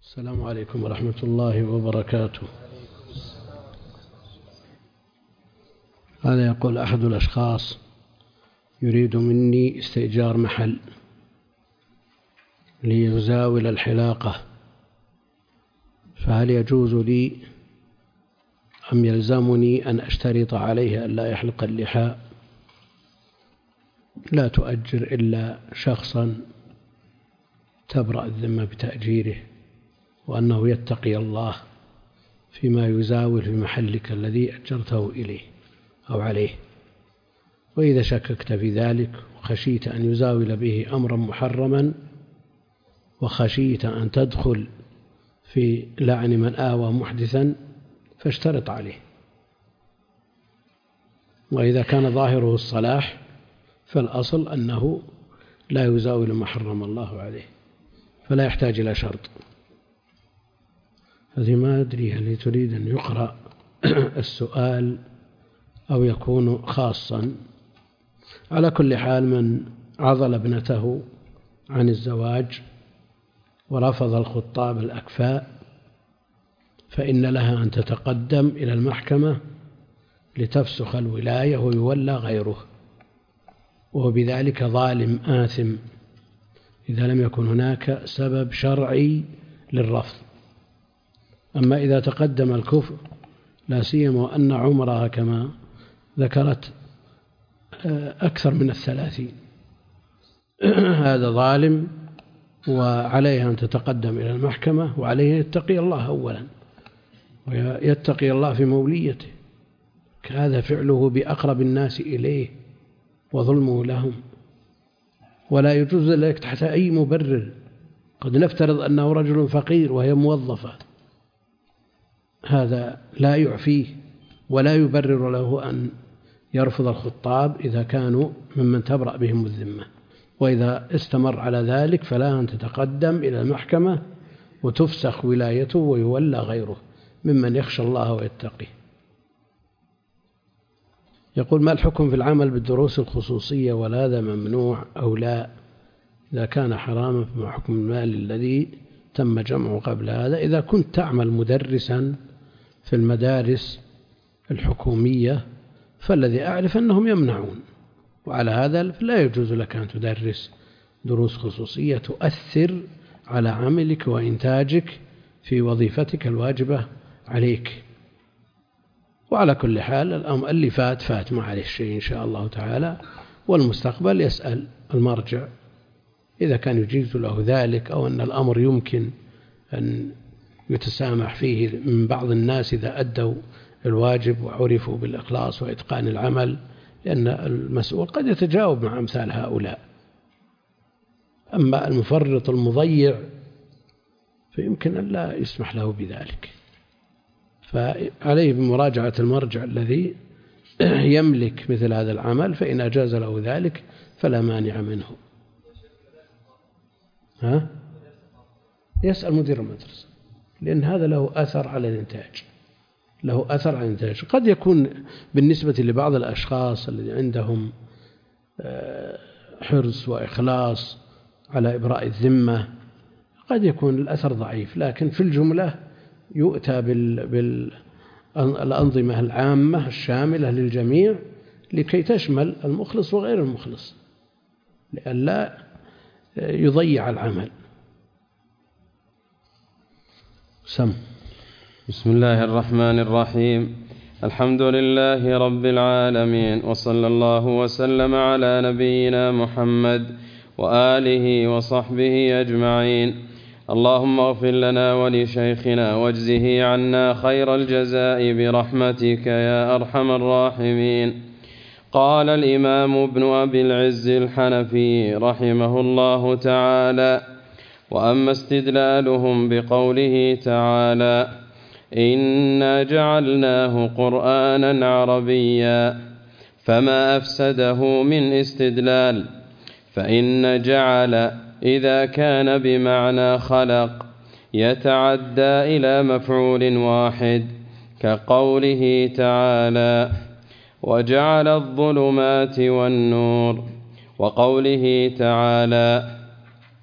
السلام عليكم ورحمة الله وبركاته. هذا يقول أحد الأشخاص يريد مني استئجار محل ليزاول الحلاقة، فهل يجوز لي أم يلزمني أن أشترط عليه أن لا يحلق اللحى؟ لا تؤجر إلا شخصا تبرأ الذمة بتأجيره، وأنه يتقي الله فيما يزاول في محلك الذي أجرته إليه أو عليه. وإذا شككت في ذلك وخشيت أن يزاول به أمرا محرما وخشيت أن تدخل في لعن من آوى محدثا فاشترط عليه. وإذا كان ظاهره الصلاح فالأصل أنه لا يزاول ما حرم الله عليه، فلا يحتاج إلى شرط. هذه ما أدري هل تريد أن يقرأ السؤال أو يكون خاصا. على كل حال، من عضل ابنته عن الزواج ورفض الخطاب الأكفاء فإن لها أن تتقدم إلى المحكمة لتفسخ الولاية ويولى غيره، وهو بذلك ظالم آثم إذا لم يكن هناك سبب شرعي للرفض. أما إذا تقدم الكفر، لا سيما وأن عمرها كما ذكرت أكثر من 30، هذا ظالم وعليها أن تتقدم إلى المحكمة، وعليه يتقي الله أولا ويتقي الله في موليته. هذا فعله بأقرب الناس إليه وظلمه لهم، ولا يجوز ذلك تحت أي مبرر. قد نفترض أنه رجل فقير وهي موظفة، هذا لا يعفيه ولا يبرر له أن يرفض الخطاب إذا كانوا ممن تبرأ بهم الذمة. وإذا استمر على ذلك فلا أن تتقدم إلى المحكمة وتفسخ ولايته ويولى غيره ممن يخشى الله ويتقيه. يقول: ما الحكم في العمل بالدروس الخصوصية، وهل هذا ممنوع أو لا؟ إذا كان حراما فما حكم المال الذي تم جمعه قبل هذا؟ إذا كنت تعمل مدرسا في المدارس الحكومية فالذي أعرف أنهم يمنعون، وعلى هذا لا يجوز لك أن تدرس دروس خصوصية تؤثر على عملك وإنتاجك في وظيفتك الواجبة عليك. وعلى كل حال، اللي فات ما عليه شيء إن شاء الله تعالى، والمستقبل يسأل المرجع إذا كان يجيز له ذلك، أو أن الأمر يمكن أن يتسامح فيه من بعض الناس إذا أدوا الواجب وعرفوا بالإخلاص وإتقان العمل، لأن المسؤول قد يتجاوب مع أمثال هؤلاء. أما المفرط المضيع فيمكن أن لا يسمح له بذلك، فعليه بمراجعة المرجع الذي يملك مثل هذا العمل، فإن أجاز له ذلك فلا مانع منه. يسأل مدير المدرسة، لأن هذا له أثر على الإنتاج، له أثر على الإنتاج. قد يكون بالنسبة لبعض الأشخاص الذين عندهم حرص وإخلاص على إبراء الذمة قد يكون الأثر ضعيف، لكن في الجملة يؤتى بالأنظمة العامة الشاملة للجميع لكي تشمل المخلص وغير المخلص، لئلا يضيع العمل. بسم الله الرحمن الرحيم. الحمد لله رب العالمين، وصلى الله وسلم على نبينا محمد وآله وصحبه أجمعين. اللهم اغفر لنا ولشيخنا واجزه عنا خير الجزاء برحمتك يا أرحم الراحمين. قال الإمام ابن أبي العز الحنفي رحمه الله تعالى: وأما استدلالهم بقوله تعالى: إنا جعلناه قرآنا عربيا، فما أفسده من استدلال، فإن جعل إذا كان بمعنى خلق يتعدى إلى مفعول واحد، كقوله تعالى: وجعل الظلمات والنور، وقوله تعالى: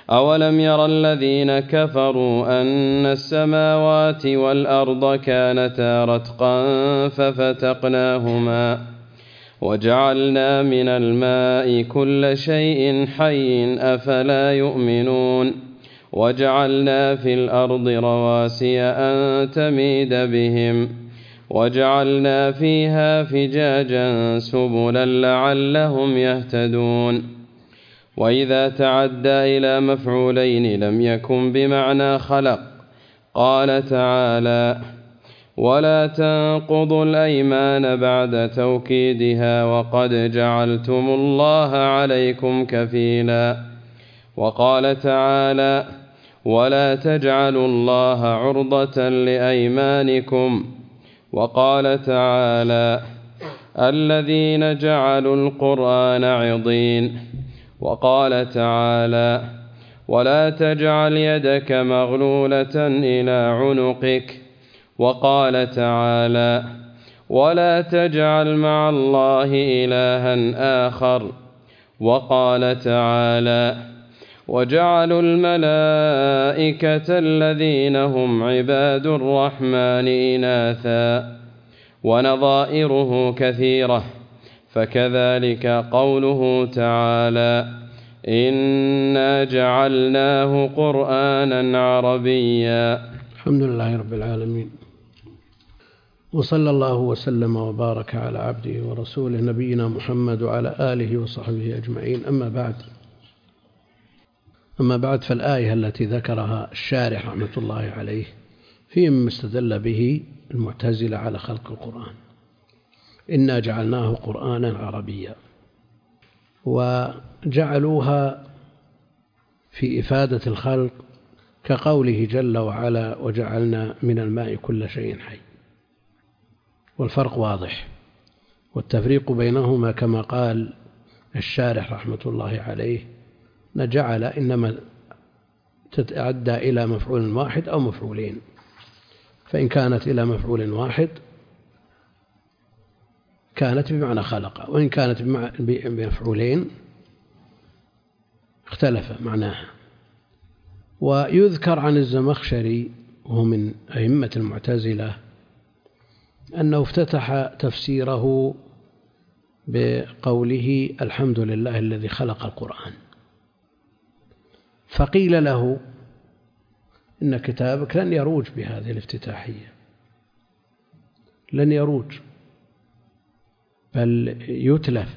أولم ير الذين كفروا أن السماوات والأرض كانتا رتقا ففتقناهما وجعلنا من الماء كل شيء حي أفلا يؤمنون وجعلنا في الأرض رواسي أن تميد بهم وجعلنا فيها فجاجا سبلا لعلهم يهتدون وإذا تعدى إلى مفعولين لم يكن بمعنى خلق. قال تعالى ولا تنقضوا الأيمان بعد توكيدها وقد جعلتم الله عليكم كفيلا. وقال تعالى ولا تجعلوا الله عرضة لأيمانكم. وقال تعالى الذين جعلوا القرآن عضين. وقال تعالى ولا تجعل يدك مغلولة إلى عنقك. وقال تعالى ولا تجعل مع الله إلها آخر. وقال تعالى وجعلوا الملائكة الذين هم عباد الرحمن إناثا ونظائره كثيرة. فكذلك قوله تعالى إنا جعلناه قرآنا عربيا. الحمد لله رب العالمين، وصلى الله وسلم وبارك على عبده ورسوله نبينا محمد وعلى آله وصحبه أجمعين. أما بعد فالآية التي ذكرها الشارح رحمة الله عليه في مما استدل به المعتزلة على خلق القرآن، إنا جعلناه قرآنا عربيا، وجعلوها في إفادة الخلق كقوله جل وعلا وجعلنا من الماء كل شيء حي. والفرق واضح، والتفريق بينهما كما قال الشارح رحمة الله عليه نجعل إنما تتعدى إلى مفعول واحد أو مفعولين، فإن كانت إلى مفعول واحد كانت بمعنى خلق، وإن كانت بمفعولين اختلف معناها. ويذكر عن الزمخشري وهو من أئمة المعتزلة أنه افتتح تفسيره بقوله الحمد لله الذي خلق القرآن، فقيل له إن كتابك لن يروج بهذه الافتتاحية، لن يروج بل يتلف،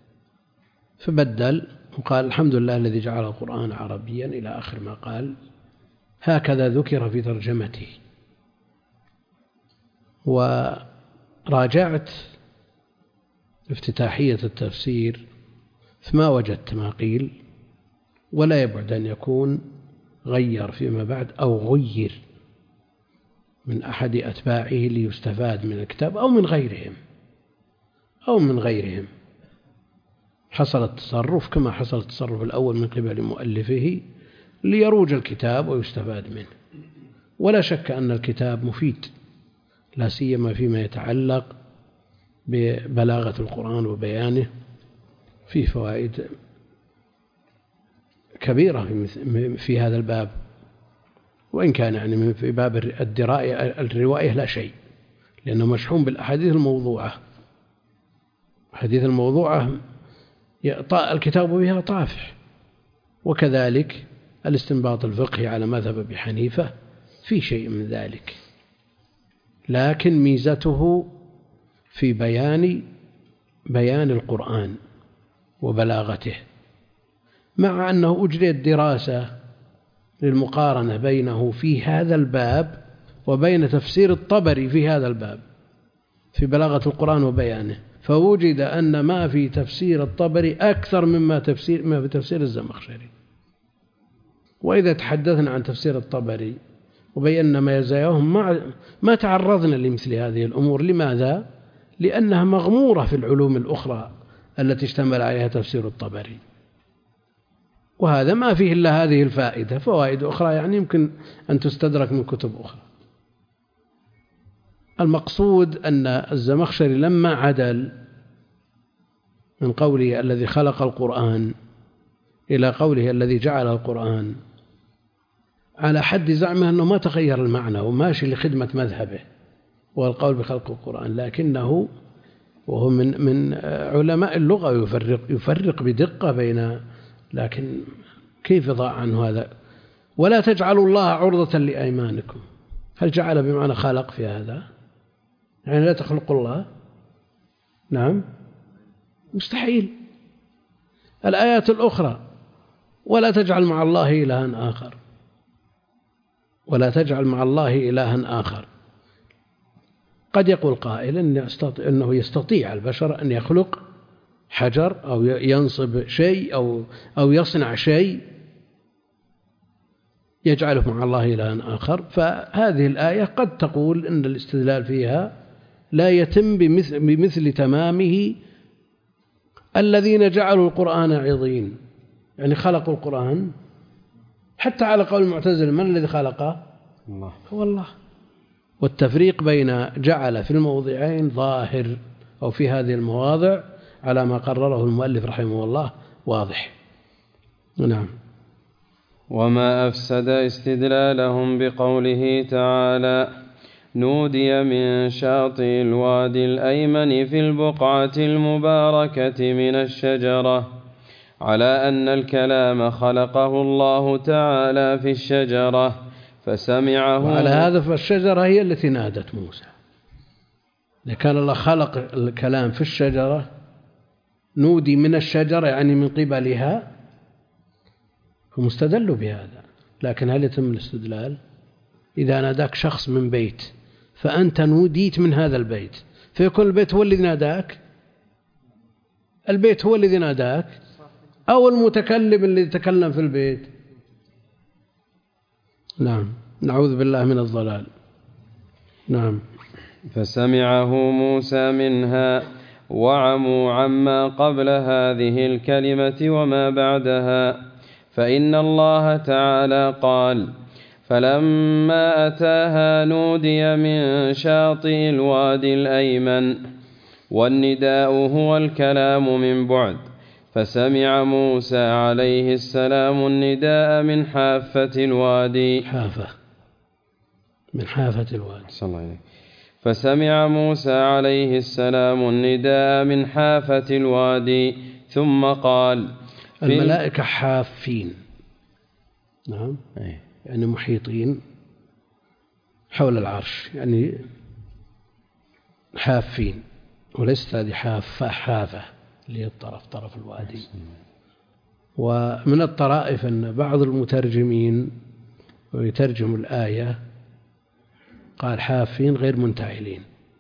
فبدل وقال الحمد لله الذي جعل القرآن عربيا إلى آخر ما قال. هكذا ذكر في ترجمته. وراجعت افتتاحية التفسير فما وجدت ما قيل، ولا يبعد أن يكون غير فيما بعد أو غير من أحد أتباعه ليستفاد من الكتاب أو من غيرهم حصل التصرف كما حصل التصرف الأول من قبل مؤلفه ليروج الكتاب ويستفاد منه. ولا شك أن الكتاب مفيد، لا سيما فيما يتعلق ببلاغة القرآن وبيانه، فيه فوائد كبيرة في هذا الباب، وإن كان يعني في باب الرواية لا شيء، لأنه مشحون بالأحاديث الموضوعة. الحديث الموضوعة الكتاب بها طافح، وكذلك الاستنباط الفقهي على مذهب أبي حنيفة في شيء من ذلك، لكن ميزته في بيان القرآن وبلاغته، مع أنه أجريت دراسة للمقارنة بينه في هذا الباب وبين تفسير الطبري في هذا الباب في بلاغة القرآن وبيانه، فوجد أن ما في تفسير الطبري أكثر ما في تفسير الزمخشري. وإذا تحدثنا عن تفسير الطبري وبينا مزاياهم ما تعرضنا لمثل هذه الأمور. لماذا؟ لأنها مغمورة في العلوم الأخرى التي اشتمل عليها تفسير الطبري، وهذا ما فيه إلا هذه الفائدة. فوائد أخرى يعني يمكن أن تستدرك من كتب أخرى. المقصود أن الزمخشري لما عدل من قوله الذي خلق القرآن إلى قوله الذي جعل القرآن، على حد زعمه أنه ما تغير المعنى وماشي لخدمة مذهبه والقول بخلق القرآن، لكنه وهو من علماء اللغة يفرق بدقة بين، لكن كيف ضاع عنه هذا؟ ولا تجعلوا الله عرضة لأيمانكم، هل جعل بمعنى خلق في هذا؟ يعني لا تخلق الله؟ نعم مستحيل. الآيات الأخرى ولا تجعل مع الله إلها آخر، ولا تجعل مع الله إلها آخر. قد يقول قائل أنه يستطيع البشر أن يخلق حجر أو ينصب شيء أو يصنع شيء يجعله مع الله إلها آخر، فهذه الآية قد تقول أن الاستدلال فيها لا يتم بمثل تمامه الذين جعلوا القرآن عظيم، يعني خلقوا القرآن حتى على قول المعتزلة من الذي خلقه؟ الله. هو الله. والتفريق بين جعل في الموضعين ظاهر، أو في هذه المواضع على ما قرره المؤلف رحمه الله واضح. نعم. وما أفسد استدلالهم بقوله تعالى نودي من شاطئ الوادي الأيمن في البقعة المباركة من الشجرة، على أن الكلام خلقه الله تعالى في الشجرة فسمعه. وعلى هذا فالشجرة هي التي نادت موسى، لكان الله خلق الكلام في الشجرة، نودي من الشجرة يعني من قبلها، هم استدلوا بهذا. لكن هل يتم الاستدلال؟ إذا ناداك شخص من بيت فأنت نوديت من هذا البيت، فيكون البيت هو الذي ناداك؟ البيت هو الذي ناداك أو المتكلم الذي تكلم في البيت؟ نعم، نعوذ بالله من الضلال. نعم. فسمعه موسى منها وعموا عما قبل هذه الكلمة وما بعدها، فإن الله تعالى قال فلما أتاها نودي من شاطئ الوادي الأيمن، والنداء هو الكلام من بعد، فسمع موسى عليه السلام النداء من حافة الوادي. من حافة الوادي. صلى الله عليه. فسمع موسى عليه السلام النداء من حافة الوادي ثم قال الملائكة حافين. نعم. يعني محيطين حول العرش، يعني حافين، وليست هذه حافة اللي هي طرف الوادي. ومن الطرائف أن بعض المترجمين ويترجم الآية قال حافين غير منتعلين،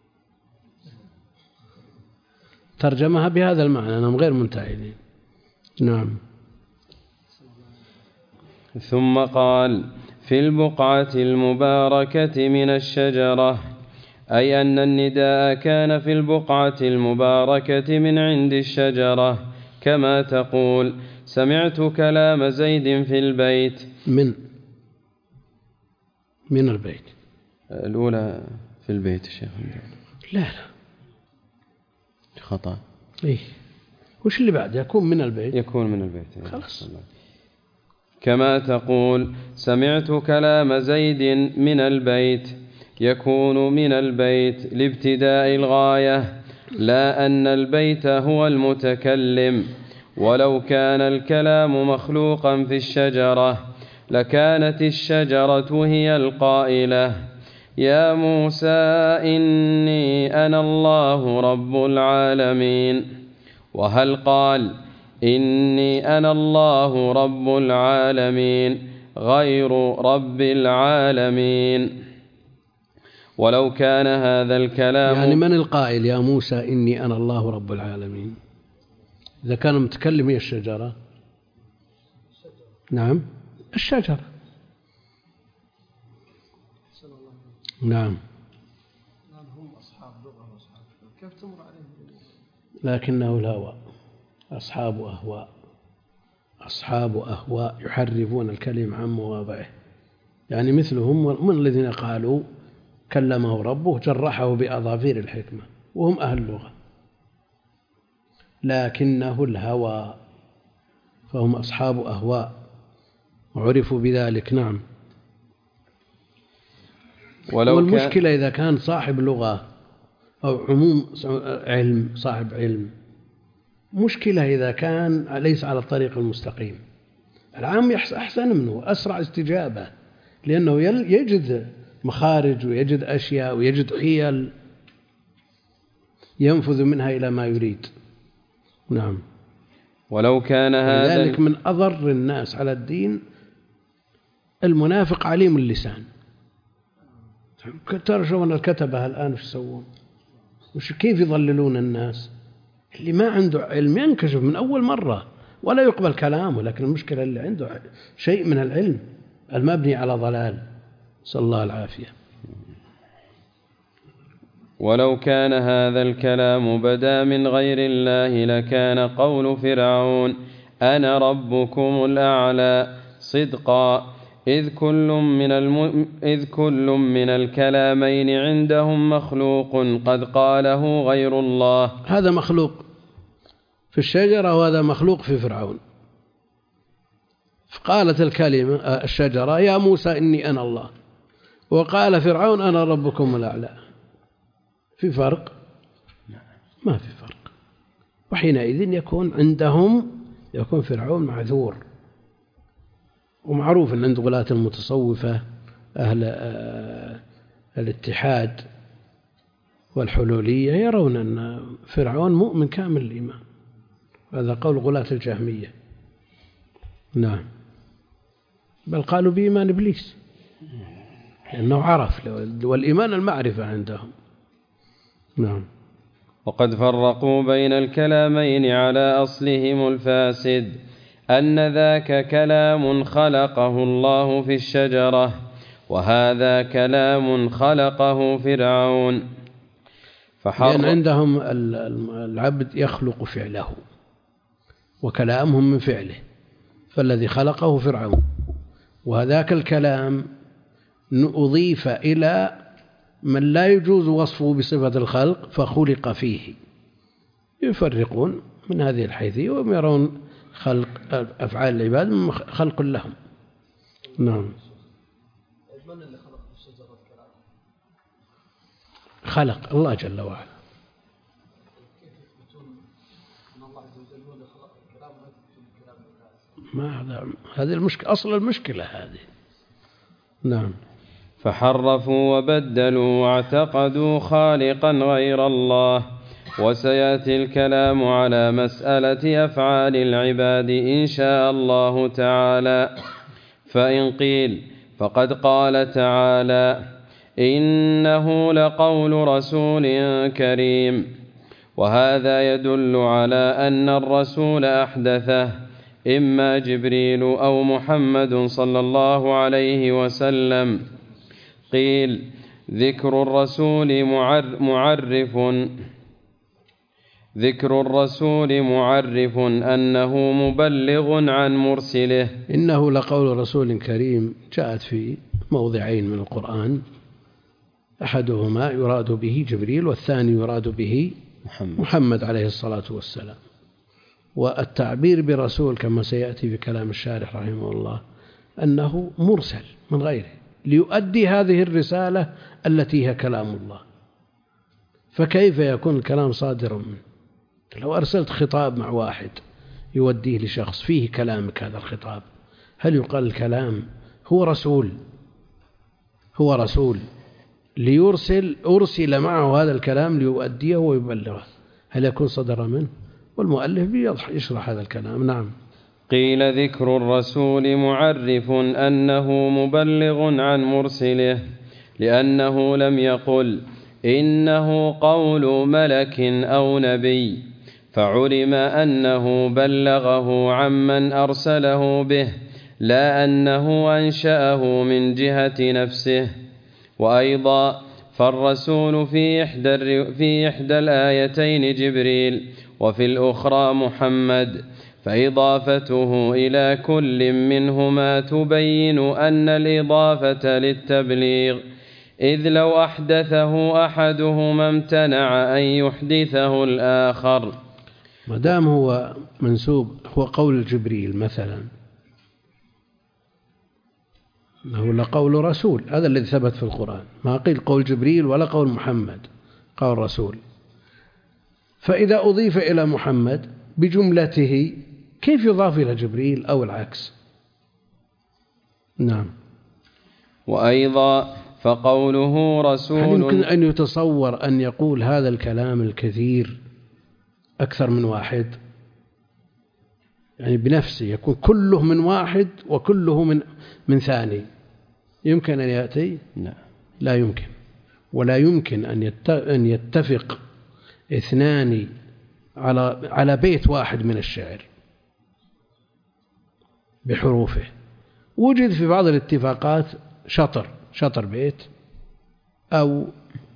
ترجمها بهذا المعنى أنهم غير منتعلين. نعم. ثم قال في البقعة المباركة من الشجرة، أي أن النداء كان في البقعة المباركة من عند الشجرة، كما تقول سمعت كلام زيد في البيت. من البيت الأولى في البيت الشيخ. لا خطأ. إيه، وش اللي بعد؟ يكون من البيت. يكون من البيت خلاص. كما تقول سمعت كلام زيد من البيت، يكون من البيت لابتداء الغاية، لا أن البيت هو المتكلم. ولو كان الكلام مخلوقا في الشجرة لكانت الشجرة هي القائلة يا موسى إني أنا الله رب العالمين. وهل قال إني أنا الله رب العالمين غير رب العالمين؟ ولو كان هذا الكلام، يعني من القائل يا موسى إني أنا الله رب العالمين؟ إذا كان متكلم هي الشجرة. نعم، الشجرة. نعم. هم أصحاب لغة وأصحاب كيف تمر عليهم؟ لكنه الهوى، أصحاب أهواء يحرفون الكلم عن مواضعه، يعني مثلهم من الذين قالوا كلمه ربه جرحه بأظافير الحكمة، وهم أهل اللغة، لكنه الهوى، فهم أصحاب أهواء وعرفوا بذلك. نعم. والمشكلة إذا كان صاحب لغة أو عموم علم، صاحب علم، مشكلة إذا كان ليس على الطريق المستقيم. العام أحسن منه، أسرع استجابة، لأنه يجد مخارج ويجد أشياء ويجد حيل ينفذ منها إلى ما يريد. نعم. ولو كان هذا ذلك من أضر الناس على الدين المنافق عليم اللسان. ترى شو الكتبة الآن وش يسوون؟ كيف يضللون الناس؟ اللي ما عنده علم ينكشف من أول مرة ولا يقبل كلامه، لكن المشكلة اللي عنده شيء من العلم المبني على ضلال، صلى الله العافية. ولو كان هذا الكلام بدا من غير الله لكان قول فرعون أنا ربكم الأعلى صدقا، إذ كل من الكلامين عندهم مخلوق قد قاله غير الله. هذا مخلوق في الشجرة وهذا مخلوق في فرعون. فقالت الكلمة الشجرة يا موسى إني أنا الله، وقال فرعون أنا ربكم الأعلى. في فرق؟ ما في فرق. وحينئذ يكون فرعون معذور. ومعروف أن عند غلاة المتصوفة أهل الاتحاد والحلولية يرون أن فرعون مؤمن كامل الإيمان. هذا قول غلاة الجهمية. نعم. بل قالوا بإيمان إبليس لأنه عرف، والإيمان المعرفة عندهم. نعم. وقد فرقوا بين الكلامين على أصلهم الفاسد، أن ذاك كلام خلقه الله في الشجرة، وهذا كلام خلقه فرعون. لأن عندهم العبد يخلق فعله وكلامهم من فعله، فالذي خلقه فرعون، وهذاك الكلام أضيف إلى من لا يجوز وصفه بصفة الخلق فخلق فيه. يفرقون من هذه الحيثية ويرون خلق أفعال العباد خلق لهم. نعم. من اللي خلق الشجرة الكلام؟ خلق الله جل وعلا. كيف يثبتون أن الله عز وجل هو اللي خلق الكلام ولا يثبتون الكلام؟ هذه المشكلة، أصل المشكلة هذه. نعم. فحرفوا وبدلوا واعتقدوا خالقا غير الله. وسيأتي الكلام على مسألة أفعال العباد إن شاء الله تعالى. فإن قيل فقد قال تعالى إنه لقول رسول كريم، وهذا يدل على أن الرسول أحدثه إما جبريل أو محمد صلى الله عليه وسلم. قيل ذكر الرسول معرف أنه مبلغ عن مرسله. إنه لقول رسول كريم جاءت في موضعين من القرآن، أحدهما يراد به جبريل والثاني يراد به محمد عليه الصلاة والسلام. والتعبير برسول كما سيأتي في كلام الشارح رحمه الله أنه مرسل من غيره ليؤدي هذه الرسالة التي هي كلام الله. فكيف يكون الكلام صادرا منه؟ لو أرسلت خطاب مع واحد يوديه لشخص فيه كلامك هذا الخطاب، هل يقال الكلام هو رسول أرسل معه هذا الكلام ليؤديه ويبلغه، هل يكون صدر منه؟ والمؤلف يشرح هذا الكلام. نعم. قيل ذكر الرسول معرف أنه مبلغ عن مرسله، لأنه لم يقل إنه قول ملك أو نبي، فعلم أنه بلغه عمن أرسله به، لا أنه أنشأه من جهة نفسه. وأيضا فالرسول في إحدى الآيتين جبريل وفي الأخرى محمد، فإضافته إلى كل منهما تبين أن الإضافة للتبليغ، إذ لو أحدثه أحدهما امتنع أن يحدثه الآخر. ما دام هو منسوب، هو قول جبريل مثلا، هو لا قول رسول، هذا الذي ثبت في القرآن، ما قيل قول جبريل ولا قول محمد، قول رسول. فإذا أضيف إلى محمد بجملته كيف يضاف إلى جبريل أو العكس؟ نعم. وأيضا فقوله رسول، هل يمكن أن يتصور أن يقول هذا الكلام الكثير أكثر من واحد؟ يعني بنفسه يكون كله من واحد وكله من ثاني، يمكن أن يأتي؟ لا يمكن. ولا يمكن أن يتفق اثنان على بيت واحد من الشعر بحروفه. وجد في بعض الاتفاقات شطر بيت أو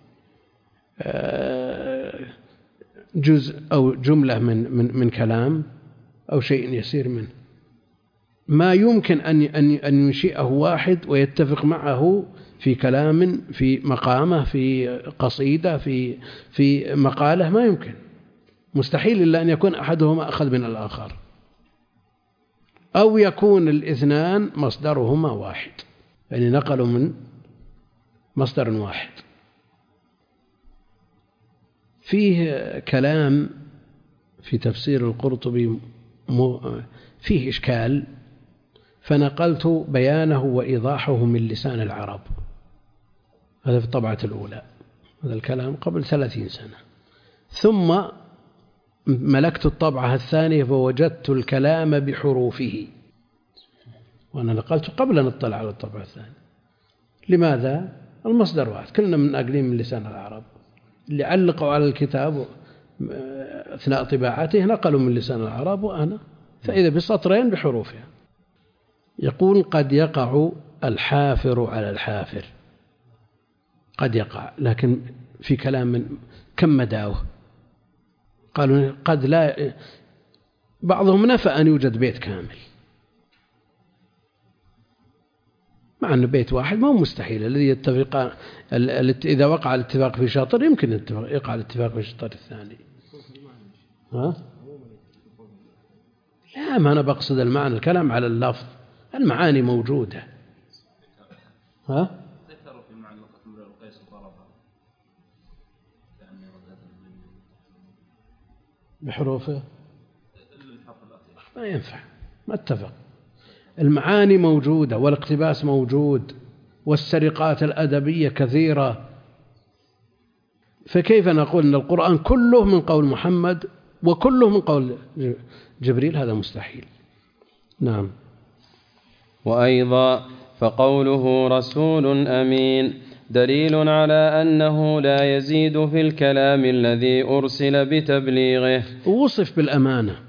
جزء أو جملة من كلام أو شيء يسير منه، ما يمكن أن ينشئه واحد ويتفق معه في كلام، في مقامة، في قصيدة، في مقالة، ما يمكن، مستحيل إلا أن يكون أحدهما أخذ من الآخر، أو يكون الاثنان مصدرهما واحد، يعني نقلوا من مصدر واحد. فيه كلام في تفسير القرطبي فيه إشكال، فنقلت بيانه وإيضاحه من لسان العرب، هذا في الطبعة الأولى، هذا الكلام قبل 30 سنة. ثم ملكت الطبعة الثانية فوجدت الكلام بحروفه، وأنا نقلت قبل أن أطلع على الطبعة الثانية. لماذا؟ المصدر واحد، كلنا من أقليم من لسان العرب، اللي علقوا على الكتاب أثناء طباعته نقلوا من لسان العرب وأنا، فإذا بسطرين بحروفها. يقول قد يقع الحافر على الحافر، قد يقع، لكن في كلام كم مداه؟ قالوا قد لا، بعضهم نفى أن يوجد بيت كامل، مع أن بيت واحد ما هو مستحيل. الذي يتفق إذا وقع الاتفاق في شطر يمكن يقع الاتفاق في الشطر الثاني. لا، ما أنا بقصد المعنى، الكلام على اللفظ، المعاني موجودة. ذكروا في معلقة امرئ القيس ضربها بحروفه، ما ينفع، ما اتفق. المعاني موجودة والاقتباس موجود والسرقات الأدبية كثيرة، فكيف نقول أن القرآن كله من قول محمد وكله من قول جبريل؟ هذا مستحيل. نعم. وأيضا فقوله رسول أمين دليل على أنه لا يزيد في الكلام الذي أرسل بتبليغه. وصف بالأمانة،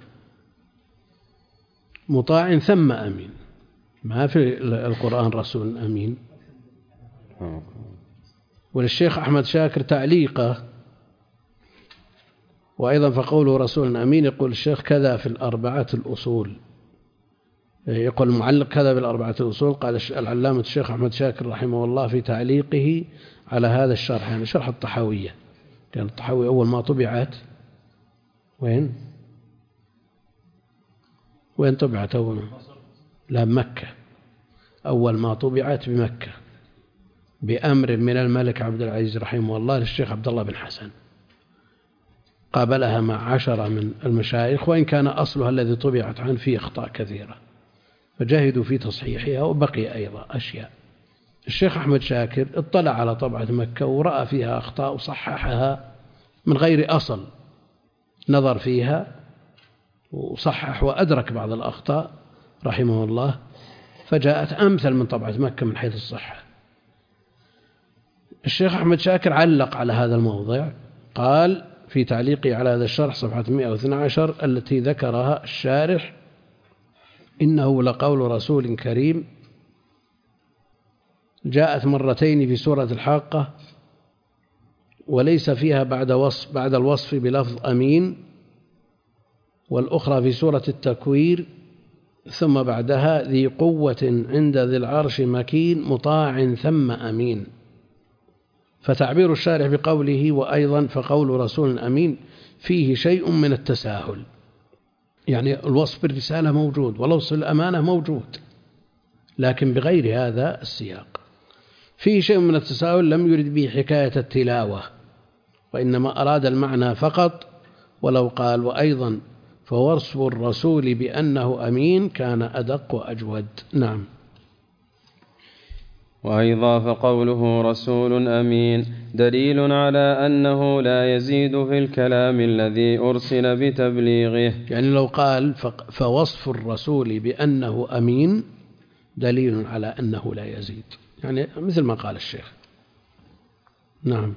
مطاع ثم أمين، ما في القرآن رسول أمين. وللشيخ أحمد شاكر تعليقه، وأيضا فقوله رسول أمين يقول الشيخ كذا في الأربعة الأصول، يقول المعلق كذا بالأربعة الأصول. قال العلامة الشيخ أحمد شاكر رحمه الله في تعليقه على هذا الشرح، يعني شرح الطحاوية، كان الطحاوي أول ما طبعت وين طبعت أول؟ لا، مكة، أول ما طبعت بمكة بأمر من الملك عبد العزيز رحمه الله للشيخ عبد الله بن حسن، قابلها مع 10 من المشايخ، وإن كان أصلها الذي طبعت عنه فيه أخطاء كثيرة، فجاهدوا في تصحيحها، وبقي أيضا أشياء. الشيخ أحمد شاكر اطلع على طبعة مكة ورأى فيها أخطاء وصححها من غير أصل، نظر فيها وصحح وأدرك بعض الأخطاء رحمه الله، فجاءت أمثل من طبعة مكة من حيث الصحة. الشيخ أحمد شاكر علق على هذا الموضع، قال في تعليقه على هذا الشرح صفحة 112 التي ذكرها الشارح: إنه لقول رسول كريم جاءت مرتين في سورة الحاقة، وليس فيها بعد الوصف بلفظ أمين، والأخرى في سورة التكوير، ثم بعدها ذي قوة عند ذي العرش مكين مطاع ثم أمين. فتعبير الشارع بقوله وأيضا فقول رسول أمين فيه شيء من التساهل، يعني الوصف بالرسالة موجود والوصف الأمانة موجود، لكن بغير هذا السياق. فيه شيء من التساهل لم يرد به حكاية التلاوة، وإنما أراد المعنى فقط. ولو قال وأيضا فوصف الرسول بأنه أمين كان أدق وأجود. نعم. وأيضا فقوله رسول أمين دليل على أنه لا يزيد في الكلام الذي أرسل بتبليغه. يعني لو قال فوصف الرسول بأنه أمين دليل على أنه لا يزيد، يعني مثل ما قال الشيخ. نعم.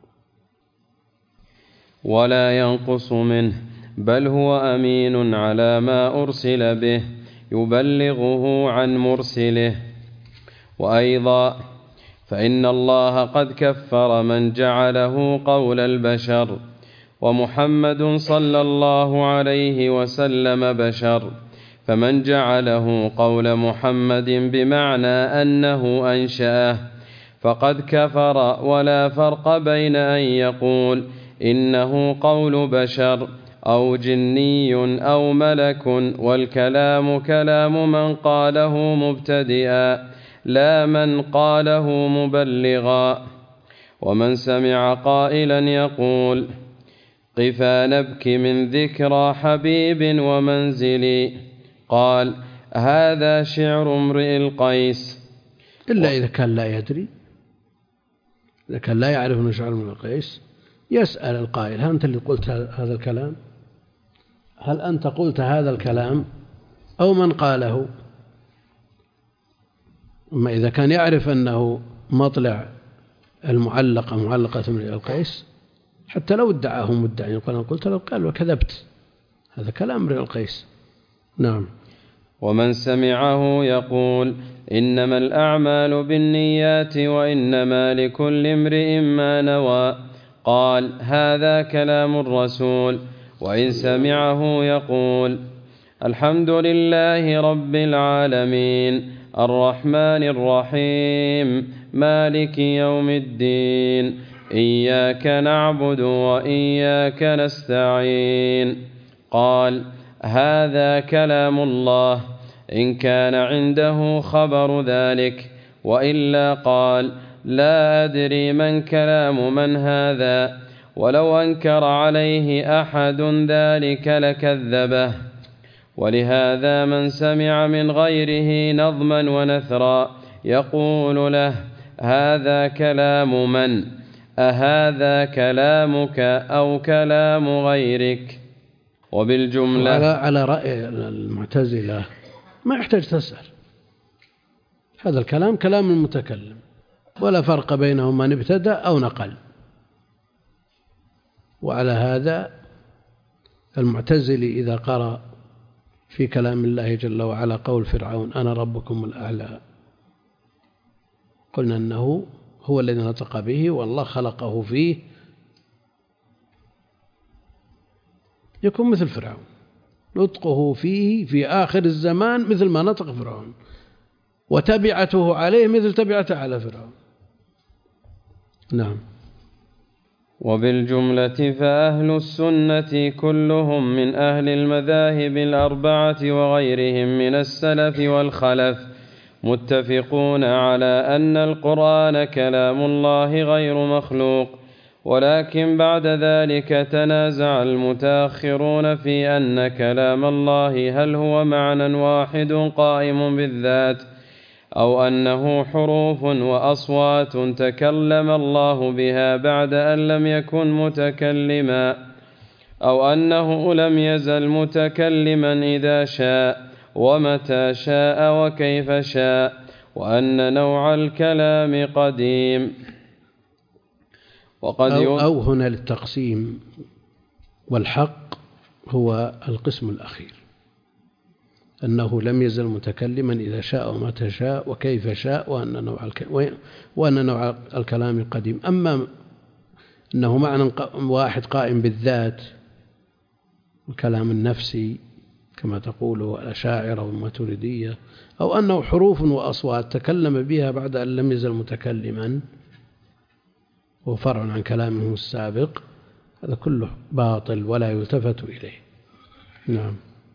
ولا ينقص منه، بل هو أمين على ما أرسل به يبلغه عن مرسله. وأيضا فإن الله قد كفر من جعله قول البشر، ومحمد صلى الله عليه وسلم بشر، فمن جعله قول محمد بمعنى أنه أنشأه فقد كفر. ولا فرق بين أن يقول إنه قول بشر أو جني أو ملك، والكلام كلام من قاله مبتدئا لا من قاله مبلغا. ومن سمع قائلا يقول قفا نبكي من ذكرى حبيب ومنزلي قال هذا شعر امرئ القيس، إلا إذا كان لا يدري، إذا كان لا يعرف أنه شعر امرئ القيس يسأل القائل هل أنت اللي قلت هذا الكلام؟ هل أنت قلت هذا الكلام أو من قاله؟ أما إذا كان يعرف أنه مطلع المعلقة معلقة امرئ القيس حتى لو ادعاه مدعي يقول أنا قلت له قال وكذبت، هذا كلام امرئ القيس. نعم. ومن سمعه يقول إنما الأعمال بالنيات وإنما لكل امرئ ما نوى قال هذا كلام الرسول. وإن سمعه يقول الحمد لله رب العالمين الرحمن الرحيم مالك يوم الدين إياك نعبد وإياك نستعين قال هذا كلام الله إن كان عنده خبر ذلك، وإلا قال لا أدري من كلام من هذا، ولو أنكر عليه أحد ذلك لكذبه. ولهذا من سمع من غيره نظما ونثرا يقول له هذا كلام من؟ أهذا كلامك أو كلام غيرك؟ وبالجملة على رأي المعتزلة ما يحتاج تسأل، هذا الكلام كلام المتكلم ولا فرق بينهم من ابتدأ أو نقل. وعلى هذا المعتزلي إذا قرأ في كلام الله جل وعلا قول فرعون أنا ربكم الأعلى قلنا أنه هو الذي نطق به والله خلقه فيه، يكون مثل فرعون، نطقه فيه في آخر الزمان مثل ما نطق فرعون، وتبعته عليه مثل تبعته على فرعون. نعم. وبالجملة فأهل السنة كلهم من أهل المذاهب الأربعة وغيرهم من السلف والخلف متفقون على أن القرآن كلام الله غير مخلوق، ولكن بعد ذلك تنازع المتأخرون في أن كلام الله هل هو معنى واحد قائم بالذات، أو أنه حروف وأصوات تكلم الله بها بعد أن لم يكن متكلما، أو أنه لم يزل متكلما إذا شاء ومتى شاء وكيف شاء، وأن نوع الكلام قديم. وقد أو هنا للتقسيم، والحق هو القسم الأخير، أنه لم يزل متكلما إذا شاء ومتى شاء وكيف شاء، وأن نوع الكلام قديم. أما أنه معنى واحد قائم بالذات، الكلام النفسي كما تقوله الأشاعرة والماتريدية، أو أنه حروف وأصوات تكلم بها بعد أن لم يزل متكلما، وفرع عن كلامهم السابق، هذا كله باطل ولا يلتفت إليه. نعم.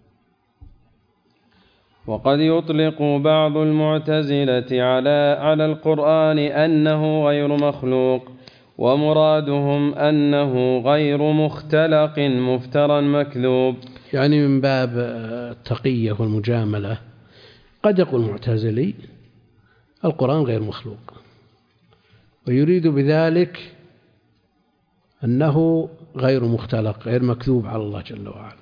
وقد يطلق بعض المعتزلة على القرآن أنه غير مخلوق، ومرادهم أنه غير مختلق مفترى مكذوب، يعني من باب التقية والمجاملة قد يقول المعتزلي القرآن غير مخلوق، ويريد بذلك أنه غير مختلق غير مكذوب على الله جل وعلا،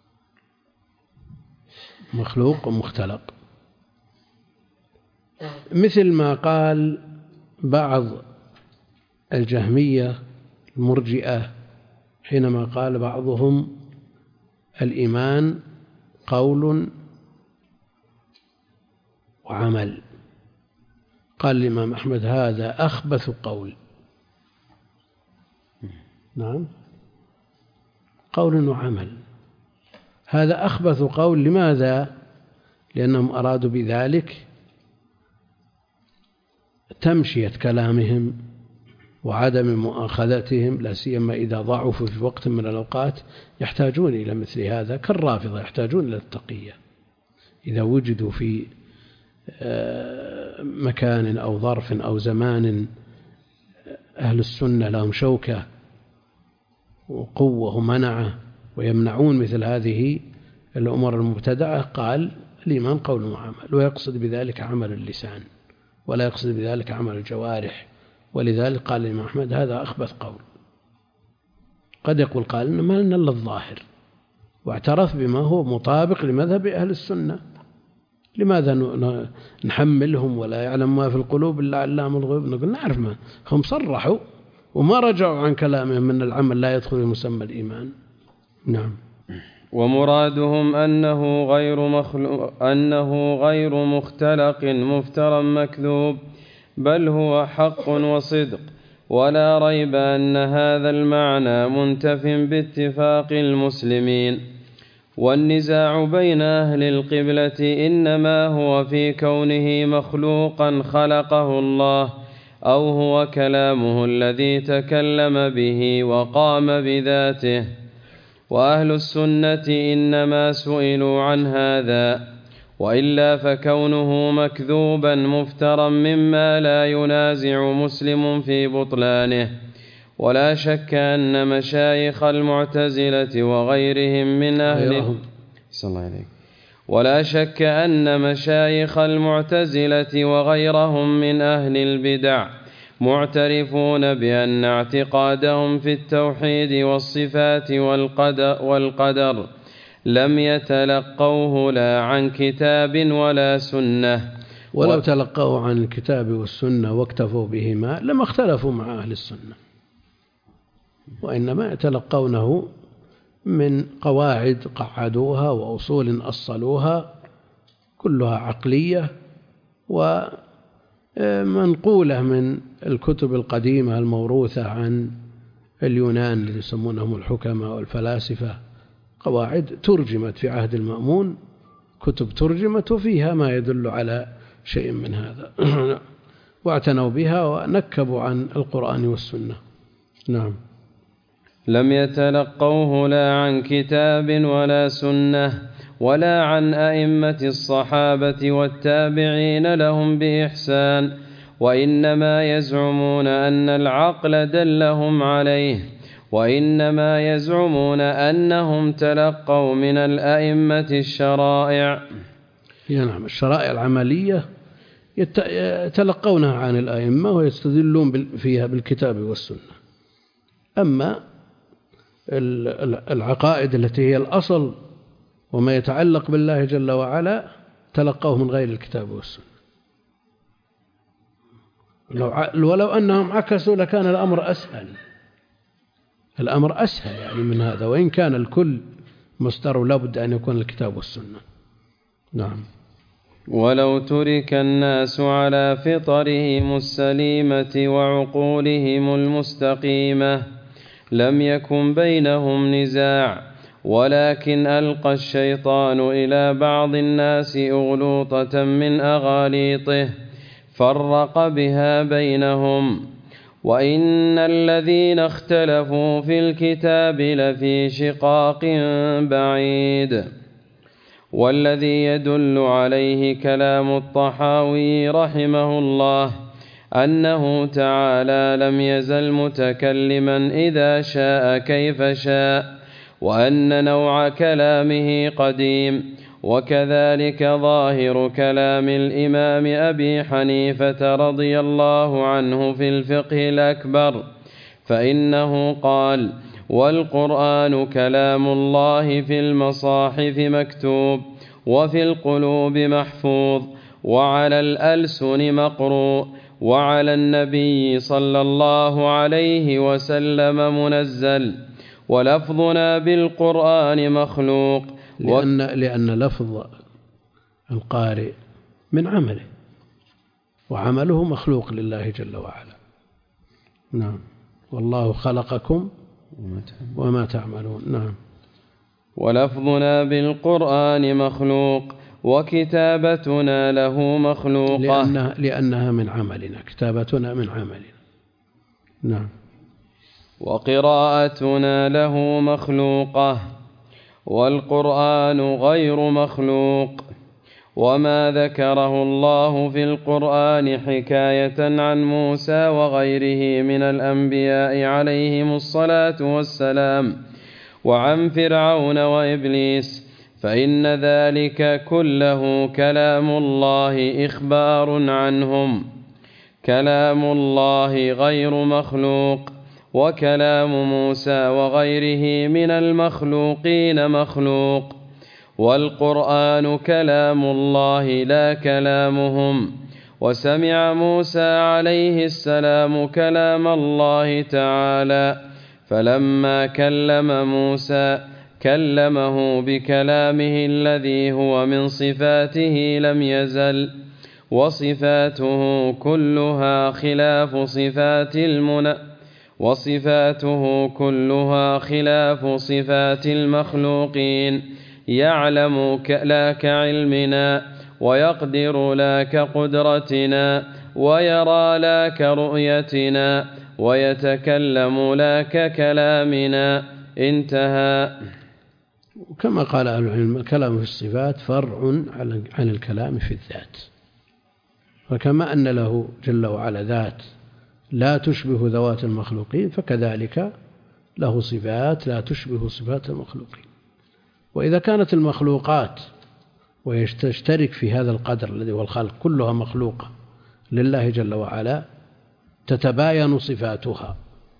مخلوق ومختلق، مثل ما قال بعض الجهمية المرجئة حينما قال بعضهم الإيمان قول وعمل. قال الإمام أحمد هذا أخبث قول. نعم، قول وعمل، هذا أخبث قول. لماذا؟ لأنهم أرادوا بذلك تمشية كلامهم وعدم مؤاخذتهم، لا سيما إذا ضعفوا في وقت من الأوقات يحتاجون إلى مثل هذا، كالرافضة يحتاجون إلى التقية إذا وجدوا في مكان أو ظرف أو زمان أهل السنة لهم شوكة وقوة ومنعة ويمنعون مثل هذه الأمور المبتدعة. قال الإيمان قول وعمل، ويقصد بذلك عمل اللسان ولا يقصد بذلك عمل الجوارح، ولذلك قال الإمام أحمد هذا أخبث قول. قد يقول قال إنما لنا إلا الظاهر، واعترف بما هو مطابق لمذهب أهل السنة. لماذا نحملهم ولا يعلم ما في القلوب إلا علام الغيوب؟ نقول نعرف ما هم صرحوا وما رجعوا عن كلامهم من العمل لا يدخل في مسمى الإيمان. نعم. ومرادهم أنه غير مختلق مفترى مكذوب، بل هو حق وصدق، ولا ريب أن هذا المعنى منتف باتفاق المسلمين. والنزاع بين أهل القبلة إنما هو في كونه مخلوقا خلقه الله، أو هو كلامه الذي تكلم به وقام بذاته. وأهل السنة إنما سئلوا عن هذا، وإلا فكونه مكذوبا مفترا مما لا ينازع مسلم في بطلانه. ولا شك أن مشايخ المعتزلة وغيرهم من أهل ولا شك أن مشايخ المعتزلة وغيرهم من أهل البدع معترفون بأن اعتقادهم في التوحيد والصفات والقدر لم يتلقوه لا عن كتاب ولا سنة. ولو تلقوه عن الكتاب والسنة واكتفوا بهما لما اختلفوا مع أهل السنة، وإنما يتلقونه من قواعد قعدوها وأصول أصلوها كلها عقلية ومنقولة من الكتب القديمة الموروثة عن اليونان اللي يسمونهم الحكماء والفلاسفة، قواعد ترجمت في عهد المأمون، كتب ترجمت وفيها ما يدل على شيء من هذا واعتنوا بها ونكبوا عن القرآن والسنة. نعم. لم يتلقوه لا عن كتاب ولا سنة ولا عن أئمة الصحابة والتابعين لهم بإحسان، وإنما يزعمون أن العقل دلهم عليه، وإنما يزعمون أنهم تلقوا من الأئمة الشرائع. نعم، الشرائع العملية يتلقونها عن الأئمة ويستدلون فيها بالكتاب والسنة. أما العقائد التي هي الأصل وما يتعلق بالله جل وعلا تلقوه من غير الكتاب والسنة. ولو أنهم عكسوا لكان الأمر أسهل يعني من هذا، وإن كان الكل مصدر لابد أن يكون الكتاب والسنة. نعم. ولو ترك الناس على فطرهم السليمة وعقولهم المستقيمة لم يكن بينهم نزاع، ولكن ألقى الشيطان إلى بعض الناس أغلوطة من أغاليطه فرق بها بينهم، وإن الذين اختلفوا في الكتاب لفي شقاق بعيد. والذي يدل عليه كلام الطحاوي رحمه الله أنه تعالى لم يزل متكلما إذا شاء كيف شاء، وأن نوع كلامه قديم. وكذلك ظاهر كلام الإمام أبي حنيفة رضي الله عنه في الفقه الأكبر، فإنه قال: والقرآن كلام الله في المصاحف مكتوب، وفي القلوب محفوظ، وعلى الألسن مقروء، وعلى النبي صلى الله عليه وسلم منزل، ولفظنا بالقرآن مخلوق. لأن لفظ القارئ من عمله، وعمله مخلوق لله جل وعلا. نعم. والله خلقكم وما تعملون. نعم. ولفظنا بالقرآن مخلوق، وكتابتنا له مخلوقة، لأنها من عملنا، كتابتنا من عملنا. نعم. وقراءتنا له مخلوقة، والقرآن غير مخلوق. وما ذكره الله في القرآن حكاية عن موسى وغيره من الأنبياء عليهم الصلاة والسلام، وعن فرعون وإبليس، فإن ذلك كله كلام الله إخبار عنهم. كلام الله غير مخلوق، وكلام موسى وغيره من المخلوقين مخلوق. والقرآن كلام الله لا كلامهم. وسمع موسى عليه السلام كلام الله تعالى، فلما كلم موسى كلمه بكلامه الذي هو من صفاته لم يزل، وصفاته كلها خلاف صفات المخلوقين، يعلم لا كعلمنا، ويقدر لا كقدرتنا، ويرى لا كرؤيتنا، ويتكلم لا ككلامنا. انتهى. كما قال أهل العلم: الكلام في الصفات فرع عن الكلام في الذات. فكما أن له جل وعلا ذات لا تشبه ذوات المخلوقين، فكذلك له صفات لا تشبه صفات المخلوقين. وإذا كانت المخلوقات ويشترك في هذا القدر الذي هو الخلق كلها مخلوقة لله جل وعلا، تتباين صفاتها،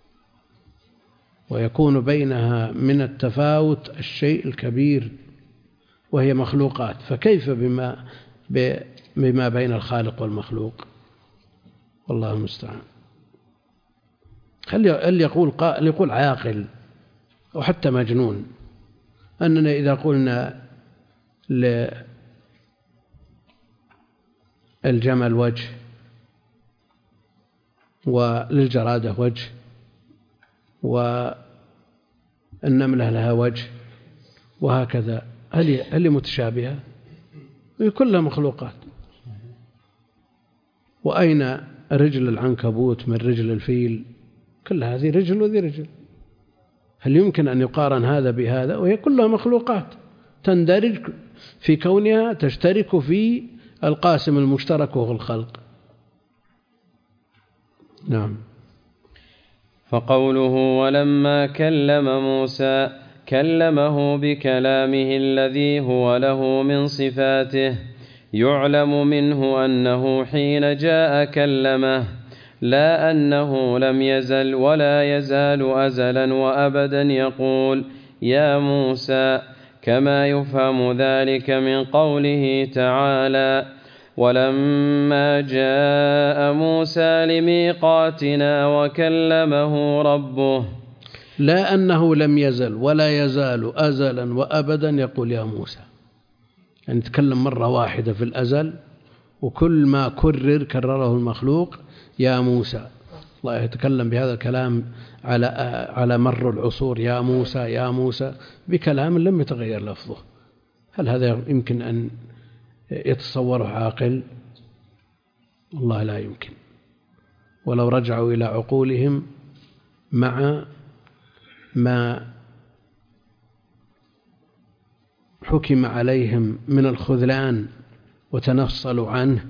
ويكون بينها من التفاوت الشيء الكبير وهي مخلوقات، فكيف بما بين الخالق والمخلوق؟ والله المستعان. هل يقول عاقل أو حتى مجنون أننا إذا قلنا للجمل وجه وللجرادة وجه والنملة لها وجه وهكذا، هل متشابهة؟ هي كلها مخلوقات. وأين رجل العنكبوت من رجل الفيل؟ كل هذه رجل وذي رجل. هل يمكن أن يقارن هذا بهذا؟ وهي كلها مخلوقات تندرج في كونها تشترك في القاسم المشترك وهو الخلق. نعم. فقوله: ولما كلم موسى كلمه بكلامه الذي هو له من صفاته، يعلم منه أنه حين جاء كلمه، لا أنه لم يزل ولا يزال أزلا وأبدا يقول: يا موسى، كما يفهم ذلك من قوله تعالى: ولما جاء موسى لميقاتنا وكلمه ربه. لا أنه لم يزل ولا يزال أزلا وأبدا يقول يا موسى، يعني يتكلم مرة واحدة في الأزل، وكل ما كرره المخلوق يا موسى. الله يتكلم بهذا الكلام على مر العصور: يا موسى يا موسى، بكلام لم يتغير لفظه. هل هذا يمكن أن يتصوره عاقل؟ والله لا يمكن. ولو رجعوا إلى عقولهم مع ما حكم عليهم من الخذلان وتنصلوا عنه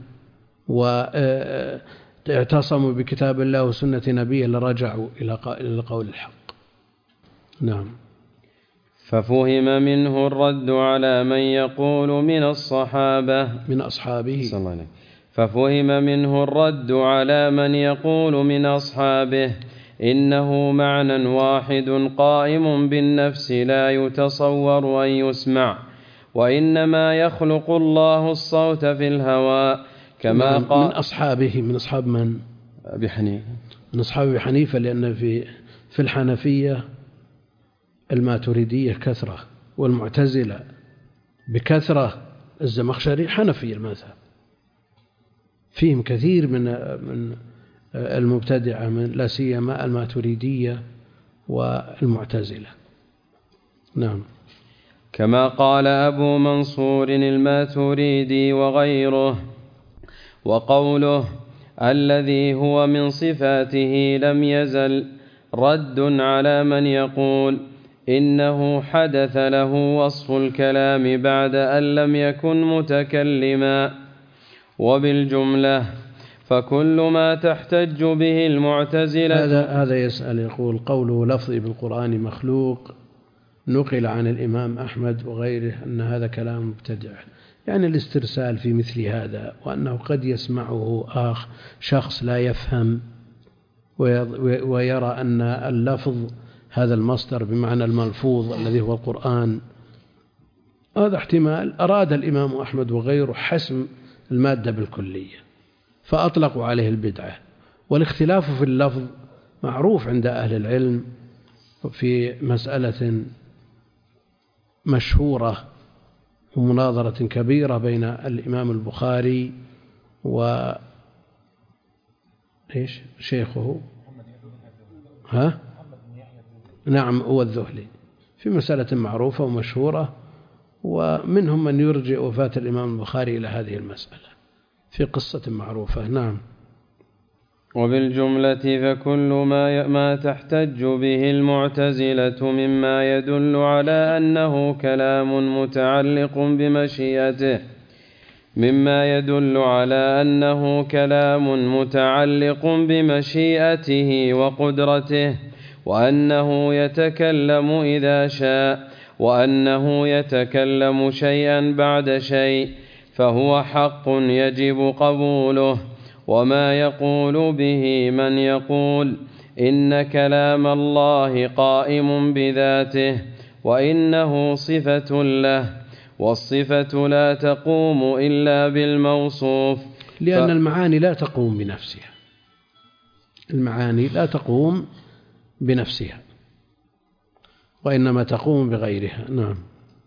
واعتصموا بكتاب الله وسنة نبيه لرجعوا إلى القول الحق. نعم. ففهم منه الرد على من يقول من الصحابة من أصحابه صلى الله عليه وسلم. ففهم منه الرد على من يقول من أصحابه إنه معنى واحد قائم بالنفس لا يتصور أن يسمع، وإنما يخلق الله الصوت في الهواء كما قال من أصحابه. من أصحاب من؟ أبي حنيفة. من أصحاب أبي حنيفة، لأن في الحنفية الماتريدية كثرة، والمعتزلة بكثرة، الزمخشري حنفي المذهب، فيهم كثير من المبتدعة من لا سيما الماتريدية والمعتزلة. نعم. كما قال أبو منصور الماتريدي وغيره. وقوله الذي هو من صفاته لم يزل رد على من يقول إنه حدث له وصف الكلام بعد أن لم يكن متكلما. وبالجملة فكل ما تحتج به المعتزلة. هذا يسأل يقول قوله لفظي بالقرآن مخلوق نقل عن الإمام أحمد وغيره أن هذا كلام مبتدع، يعني الاسترسال في مثل هذا، وأنه قد يسمعه شخص لا يفهم ويرى أن اللفظ هذا المصدر بمعنى الملفوظ الذي هو القرآن. هذا احتمال. أراد الإمام أحمد وغيره حسم المادة بالكلية فأطلقوا عليه البدعة. والاختلاف في اللفظ معروف عند أهل العلم في مسألة مشهورة ومناظرة كبيرة بين الإمام البخاري شيخه نعم هو الذهلي في مسألة معروفة ومشهورة، ومنهم من يرجع وفاة الإمام البخاري إلى هذه المسألة في قصة معروفة. نعم. وبالجملة فكل ما تحتج به المعتزلة مما يدل على أنه كلام متعلق بمشيئته وقدرته، وأنه يتكلم إذا شاء، وأنه يتكلم شيئا بعد شيء، فهو حق يجب قبوله. وما يقول به من يقول إن كلام الله قائم بذاته وإنه صفة له، والصفة لا تقوم إلا بالموصوف، لأن المعاني لا تقوم بنفسها. المعاني لا تقوم بنفسها وإنما تقوم بغيرها. نعم.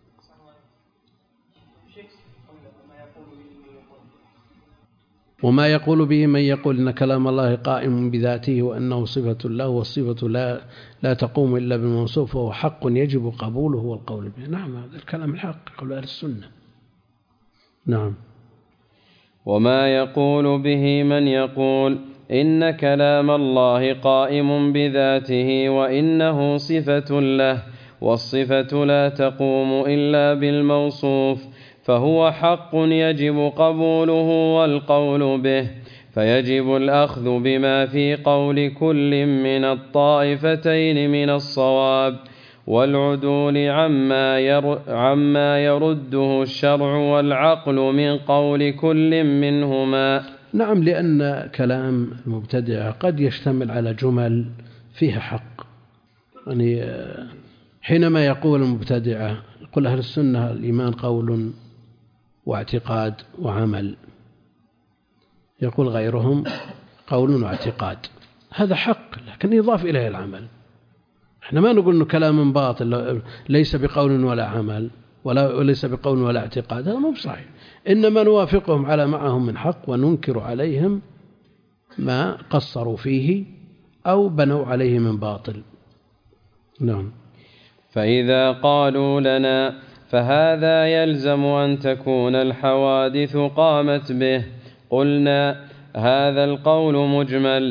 وما يقول به من يقول إن كلام الله قائم بذاته وأنه صفة له، والصفة لا تقوم إلا بالموصوف، وهو حق يجب قبوله والقول به. نعم، هذا الكلام الحق قول أهل السنة. نعم. وما يقول به من يقول إن كلام الله قائم بذاته وإنه صفة له، والصفة لا تقوم إلا بالموصوف، فهو حق يجب قبوله والقول به، فيجب الأخذ بما في قول كل من الطائفتين من الصواب، والعدول عما يرده الشرع والعقل من قول كل منهما. نعم، لأن كلام المبتدع قد يشتمل على جمل فيها حق. يعني حينما يقول المبتدعة يقول أهل السنة الإيمان قول واعتقاد وعمل، يقول غيرهم قول واعتقاد، هذا حق لكن يضاف إليه العمل. احنا ما نقول إنه كلام باطل ليس بقول ولا عمل وليس بقول ولا اعتقاد، هذا مو صحيح. إنما نوافقهم على معهم من حق وننكر عليهم ما قصروا فيه أو بنوا عليه من باطل. نعم. فإذا قالوا لنا فهذا يلزم أن تكون الحوادث قامت به، قلنا هذا القول مجمل،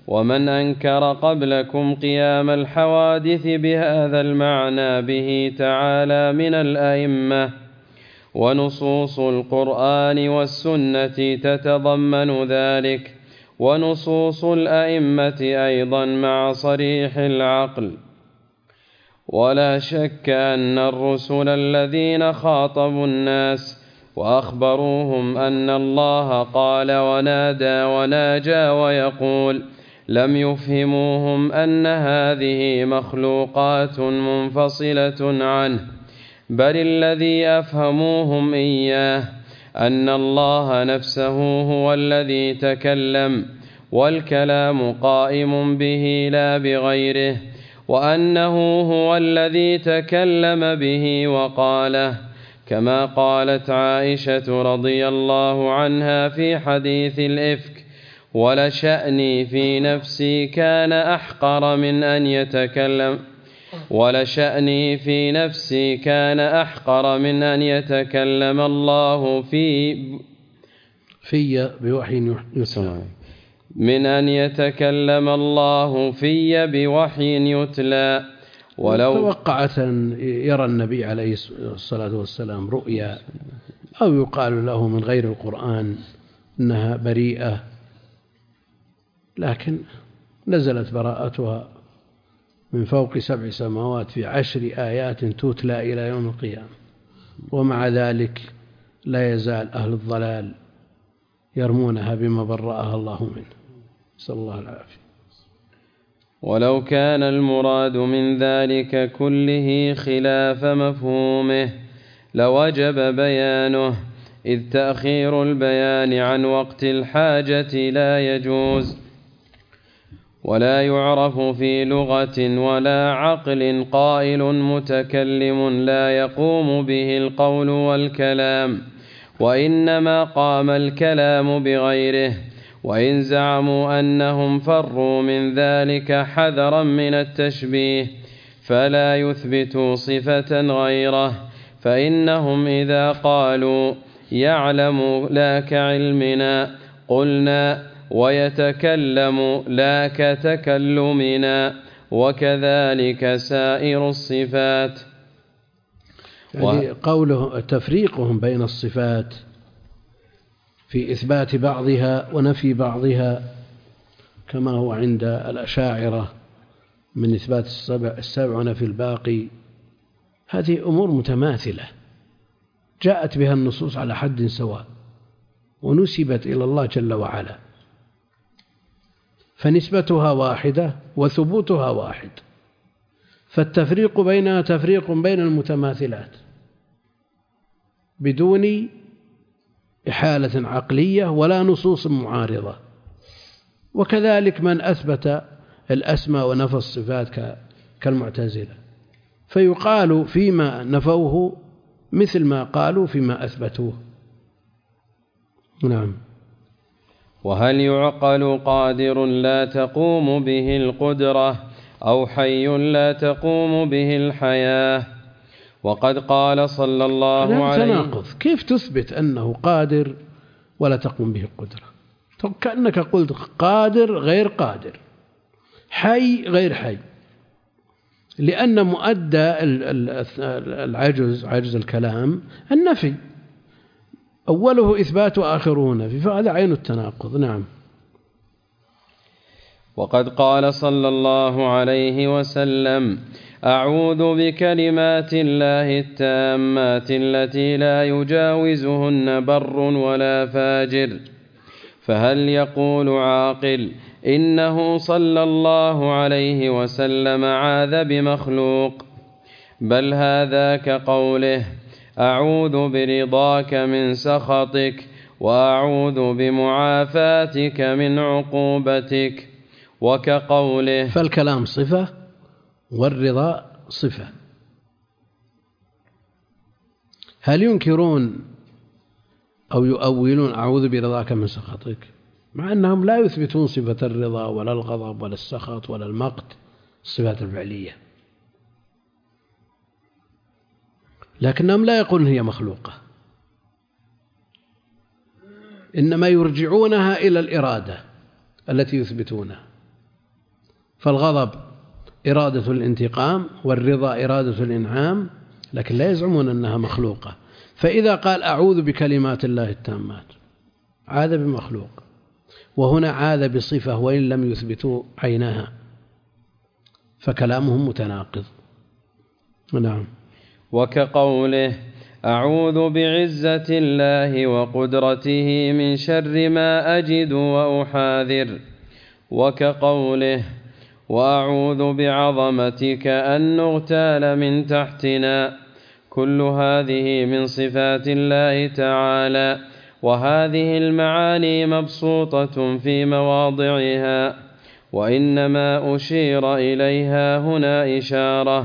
ومن أنكر قبلكم قيام الحوادث بهذا المعنى به تعالى من الأئمة، ونصوص القرآن والسنة تتضمن ذلك، ونصوص الأئمة أيضا مع صريح العقل. ولا شك أن الرسل الذين خاطبوا الناس وأخبروهم أن الله قال ونادى وناجى ويقول لم يفهموهم أن هذه مخلوقات منفصلة عنه، بل الذي أفهموهم إياه أن الله نفسه هو الذي تكلم، والكلام قائم به لا بغيره، وأنه هو الذي تكلم به وقاله، كما قالت عائشة رضي الله عنها في حديث الإفك: ولشأني في نفسي كان أحقر من أن يتكلم، ولشأني في نفسي كان أحقر من أن يتكلم الله في بوحي يتلى، من أن يتكلم الله في بوحي يتلى. ولو توقعت أن يرى النبي عليه الصلاة والسلام رؤيا، أو يقال له من غير القرآن إنها بريئة، لكن نزلت براءتها من فوق 7 سماوات في 10 آيات تتلى إلى يوم القيامة، ومع ذلك لا يزال أهل الضلال يرمونها بما برأها الله منه، نسأل الله العافية. ولو كان المراد من ذلك كله خلاف مفهومه لوجب بيانه، إذ تأخير البيان عن وقت الحاجة لا يجوز، ولا يعرف في لغة ولا عقل قائل متكلم لا يقوم به القول والكلام، وإنما قام الكلام بغيره. وإن زعموا أنهم فروا من ذلك حذرا من التشبيه فلا يثبتوا صفة غيره، فإنهم إذا قالوا يعلم لا كعلمنا قلنا ويتكلم لا كتكلمنا، وكذلك سائر الصفات. يعني قوله تفريقهم بين الصفات في إثبات بعضها ونفي بعضها كما هو عند الأشاعرة من إثبات السبع ونفي الباقي، هذه أمور متماثلة جاءت بها النصوص على حد سواء ونسبت إلى الله جل وعلا، فنسبتها واحدة وثبوتها واحد، فالتفريق بينها تفريق بين المتماثلات بدون إحالة عقلية ولا نصوص معارضة. وكذلك من أثبت الأسماء ونفى الصفات كالمعتزلة، فيقال فيما نفوه مثل ما قالوا فيما أثبتوه. نعم. وهل يعقل قادر لا تقوم به القدرة أو حي لا تقوم به الحياة؟ وقد قال صلى الله عليه وسلم تناقض، كيف تثبت أنه قادر ولا تقوم به القدرة؟ كأنك قلت قادر غير قادر، حي غير حي، لأن مؤدى العجز، عجز الكلام، النفي، أوله إثبات وآخره نفي، فهذا عين التناقض. نعم. وقد قال صلى الله عليه وسلم: أعوذ بكلمات الله التامات التي لا يجاوزهن بر ولا فاجر. فهل يقول عاقل إنه صلى الله عليه وسلم عاذ بمخلوق؟ بل هذا كقوله: أعوذ برضاك من سخطك وأعوذ بمعافاتك من عقوبتك، وكقوله. فالكلام صفة والرضا صفة. هل ينكرون أو يؤولون أعوذ برضاك من سخطك، مع أنهم لا يثبتون صفة الرضا ولا الغضب ولا السخط ولا المقت، الصفات الفعلية، لكنهم لا يقولون هي مخلوقة، إنما يرجعونها إلى الإرادة التي يثبتونها. فالغضب إرادة الانتقام والرضا إرادة الإنعام، لكن لا يزعمون أنها مخلوقة. فإذا قال أعوذ بكلمات الله التامات عاد بمخلوق، وهنا عاد بصفة وإن لم يثبتوا عينها، فكلامهم متناقض. نعم. وكقوله أعوذ بعزة الله وقدرته من شر ما أجد وأحاذر، وكقوله وأعوذ بعظمتك أن نغتال من تحتنا. كل هذه من صفات الله تعالى، وهذه المعاني مبسوطة في مواضعها، وإنما أشير إليها هنا إشارة.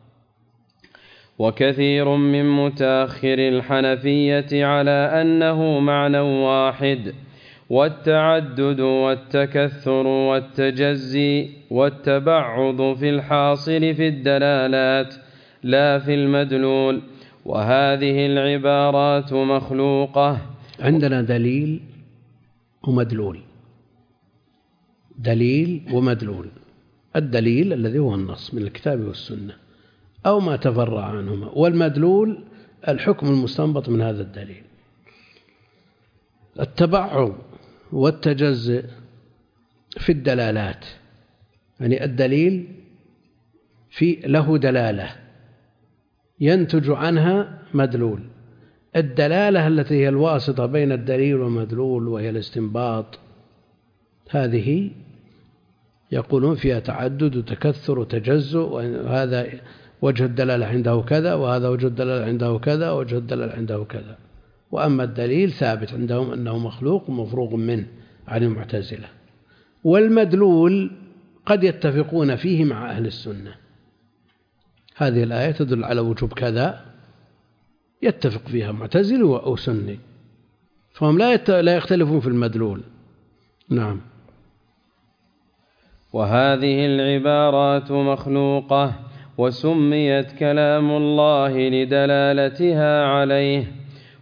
وكثير من متأخر الحنفية على أنه معنى واحد، والتعدد والتكثر والتجزي والتبعض في الحاصل في الدلالات لا في المدلول، وهذه العبارات مخلوقة. عندنا دليل ومدلول، دليل ومدلول. الدليل الذي هو النص من الكتاب والسنة أو ما تفرع عنهما، والمدلول الحكم المستنبط من هذا الدليل. التبعض والتجزئ في الدلالات، يعني الدليل له دلالة ينتج عنها مدلول. الدلالة التي هي الواسطة بين الدليل والمدلول وهي الاستنباط، هذه يقولون فيها تعدد وتكثر وتجزؤ، وهذا وجه الدلالة عنده كذا، وهذا وجه الدلالة عنده كذا، ووجه الدلالة عنده كذا. وأما الدليل ثابت عندهم أنه مخلوق ومفروغ منه عن المعتزلة. والمدلول قد يتفقون فيه مع أهل السنة، هذه الآية تدل على وجوب كذا، يتفق فيها معتزلي أو سني، فهم لا يختلفون في المدلول. نعم. وهذه العبارات مخلوقة، وسميت كلام الله لدلالتها عليه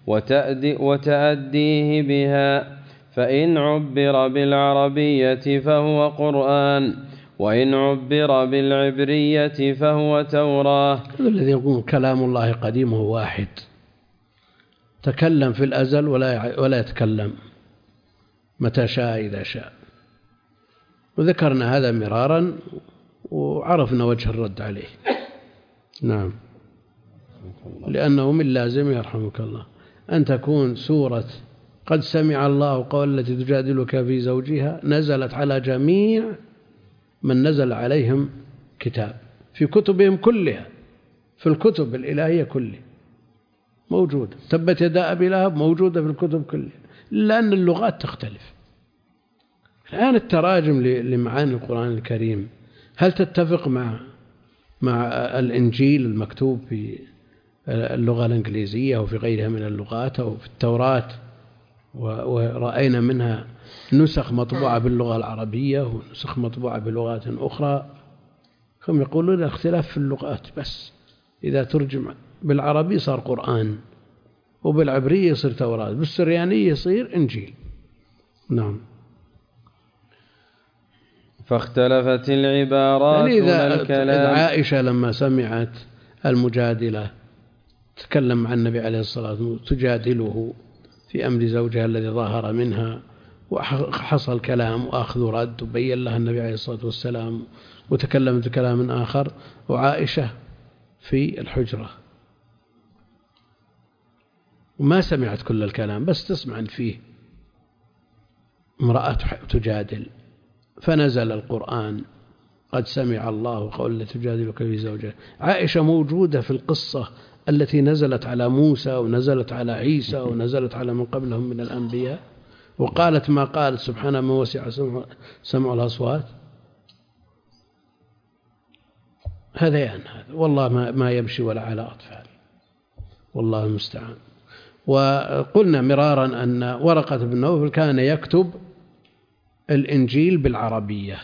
وتأديه بها، فإن عبر بالعربية فهو قرآن، وإن عبر بالعبرية فهو توراة. الذي يقول كلام الله قديم هو واحد، تكلم في الأزل ولا يتكلم متى شاء إذا شاء، وذكرنا هذا مرارا وعرفنا وجه الرد عليه. نعم. لأنه من لازم يرحمك الله أن تكون سورة قد سمع الله قول التي تجادلك في زوجها نزلت على جميع من نزل عليهم كتاب في كتبهم كلها، في الكتب الإلهية كلها موجودة. تبت يدا أبي لهب موجودة في الكتب كلها، لأن اللغات تختلف. الآن التراجم لمعاني القرآن الكريم هل تتفق مع الإنجيل المكتوب في اللغة الإنجليزية وفي غيرها من اللغات أو في التوراة؟ ورأينا منها نسخ مطبوعة باللغة العربية ونسخ مطبوعة بلغات أخرى. هم يقولون اختلاف في اللغات بس، إذا ترجم بالعربي صار قرآن، وبالعبرية يصير توراة، بالسريانية يصير إنجيل. نعم. فاختلفت العبارات إذا عائشة لما سمعت المجادلة تكلم عن النبي عليه الصلاة والسلام تجادله في أمر زوجها الذي ظاهر منها، وحصل كلام وأخذ رد، وبين لها النبي عليه الصلاة والسلام وتكلمت بكلام آخر، وعائشة في الحجرة وما سمعت كل الكلام بس تسمع فيه امرأة تجادل، فنزل القرآن قد سمع الله قول التي تجادلك في زوجها. عائشة موجودة في القصة التي نزلت على موسى ونزلت على عيسى ونزلت على من قبلهم من الأنبياء، وقالت ما قالت سبحانه ما وسع سمع الأصوات. هذيان هذا والله ما يمشي ولا على أطفال، والله المستعان. وقلنا مرارا أن ورقة بن نوفل كان يكتب الإنجيل بالعربية،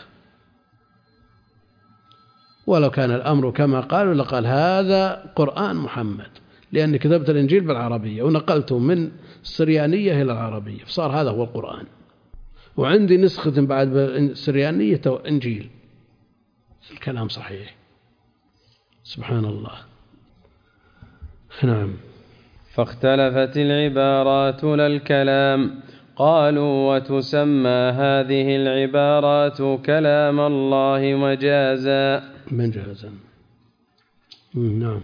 ولو كان الأمر كما قالوا لقال هذا قرآن محمد، لأني كتبت الإنجيل بالعربية ونقلته من السريانية إلى العربية، فصار هذا هو القرآن. وعندي نسخة بعد السريانية إنجيل الكلام صحيح. سبحان الله. نعم. فاختلفت العبارات لا الكلام. قالوا وتسمى هذه العبارات كلام الله مجازا. نعم.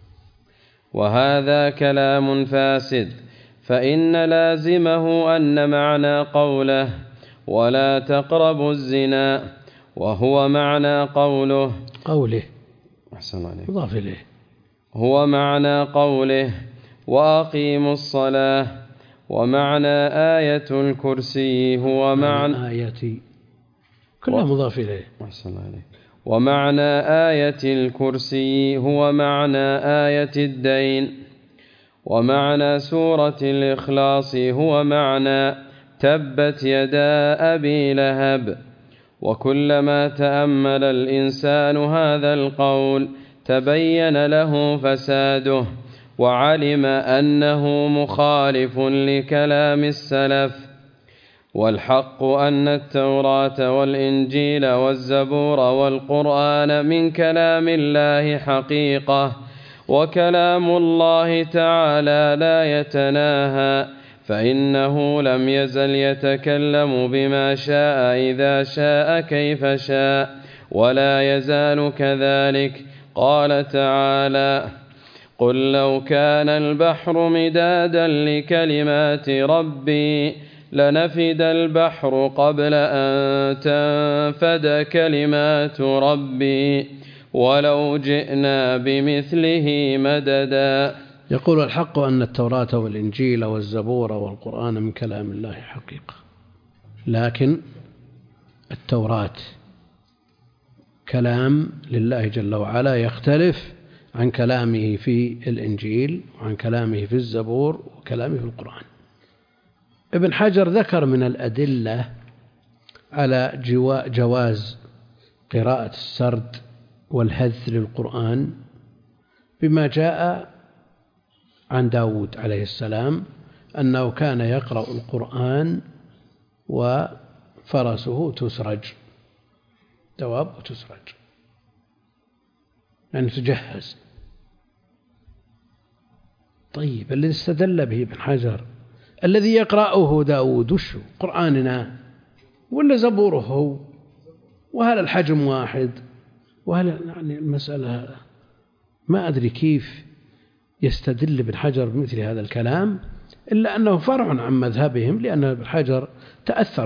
وهذا كلام فاسد، فإن لازمه أن معنى قوله ولا تقربوا الزنا وهو معنى قوله أحسن عليك مضاف إليه، هو معنى قوله وأقيموا الصلاة، ومعنى آية الكرسي هو معنى آية كلها مضاف إليه. أحسن عليك. ومعنى آية الكرسي هو معنى آية الدين، ومعنى سورة الإخلاص هو معنى تبت يدا أبي لهب. وكلما تأمل الإنسان هذا القول تبين له فساده، وعلم أنه مخالف لكلام السلف. والحق أن التوراة والإنجيل والزبور والقرآن من كلام الله حقيقة، وكلام الله تعالى لا يتناهى، فإنه لم يزل يتكلم بما شاء إذا شاء كيف شاء، ولا يزال كذلك. قال تعالى: قل لو كان البحر مدادا لكلمات ربي لنفد البحر قبل أن تنفد كلمات ربي ولو جئنا بمثله مددا. يقول الحق أن التوراة والإنجيل والزبور والقرآن من كلام الله حقيقة، لكن التوراة كلام لله جل وعلا يختلف عن كلامه في الإنجيل وعن كلامه في الزبور وكلامه في القرآن. ابن حجر ذكر من الأدلة على جواز قراءة السرد والهذ للقرآن بما جاء عن داود عليه السلام أنه كان يقرأ القرآن وفرسه تسرج، دواب وتسرج يعني تجهز. طيب الذي استدل به ابن حجر الذي يقرأه داود وشو قرآننا ولا زبوره؟ وهل الحجم واحد؟ وهل يعني المسألة ما أدري كيف يستدل ابن حجر بمثل هذا الكلام، إلا أنه فرع عن مذهبهم، لأن ابن حجر تأثر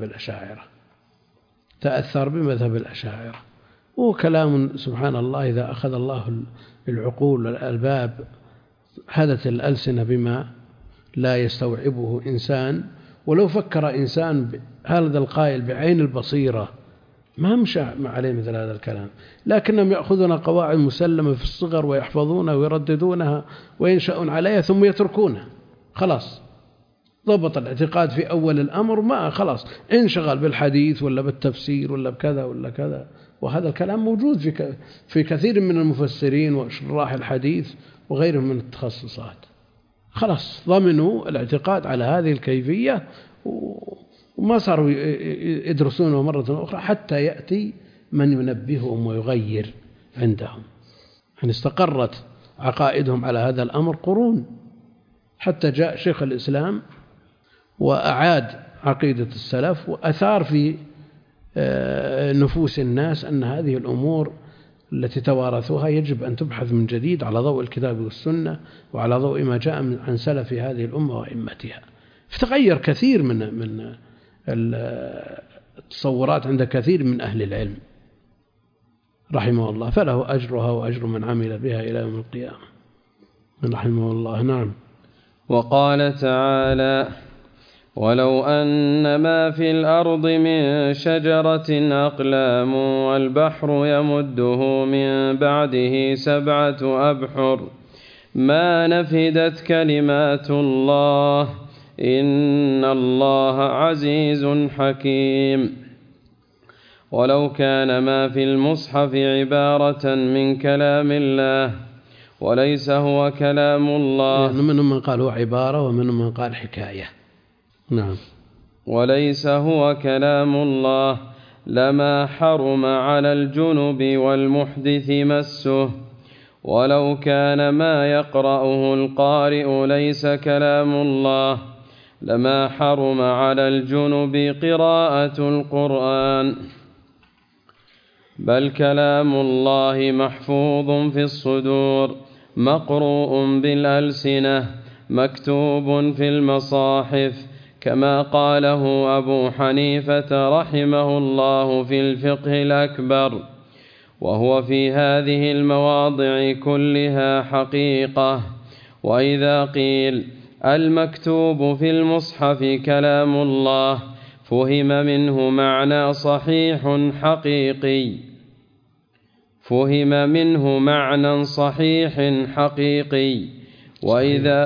بمذهب الأشاعرة. وكلام سبحان الله إذا أخذ الله العقول والألباب هدت الألسنة بما لا يستوعبه إنسان. ولو فكر إنسان هذا القائل بعين البصيرة ما مشى عليه مثل هذا الكلام، لكنهم يأخذون قواعد مسلمة في الصغر ويحفظونها ويرددونها وينشأون عليها ثم يتركونها. خلاص ضبط الاعتقاد في أول الأمر، ما خلاص انشغل بالحديث ولا بالتفسير ولا بكذا ولا كذا. وهذا الكلام موجود في كثير من المفسرين وشراح الحديث وغيرهم من التخصصات. خلاص ضمنوا الاعتقاد على هذه الكيفية وما صاروا يدرسونه مرة أخرى حتى يأتي من ينبههم ويغير عندهم. يعني استقرت عقائدهم على هذا الأمر قرون، حتى جاء شيخ الإسلام وأعاد عقيدة السلف وأثار في نفوس الناس أن هذه الأمور التي توارثوها يجب أن تبحث من جديد على ضوء الكتاب والسنة وعلى ضوء ما جاء عن سلف هذه الأمة وأئمتها. فتغير كثير من التصورات عند كثير من أهل العلم رحمه الله، فله أجرها وأجر من عمل بها إلى يوم القيامة رحمه الله. نعم. وقال تعالى: ولو أن ما في الأرض من شجرة أقلام والبحر يمده من بعده 7 أبحر ما نفدت كلمات الله إن الله عزيز حكيم. ولو كان ما في المصحف عبارة من كلام الله وليس هو كلام الله، منهم من قال هو عبارة ومنهم من قال حكاية. نعم. وليس هو كلام الله لما حرم على الجنب والمحدث مسه، ولو كان ما يقرأه القارئ ليس كلام الله لما حرم على الجنب قراءة القرآن، بل كلام الله محفوظ في الصدور مقروء بالألسنة مكتوب في المصاحف، كما قاله أبو حنيفة رحمه الله في الفقه الأكبر، وهو في هذه المواضع كلها حقيقة. وإذا قيل المكتوب في المصحف كلام الله فهم منه معنى صحيح حقيقي، فهم منه معنى صحيح حقيقي. وإذا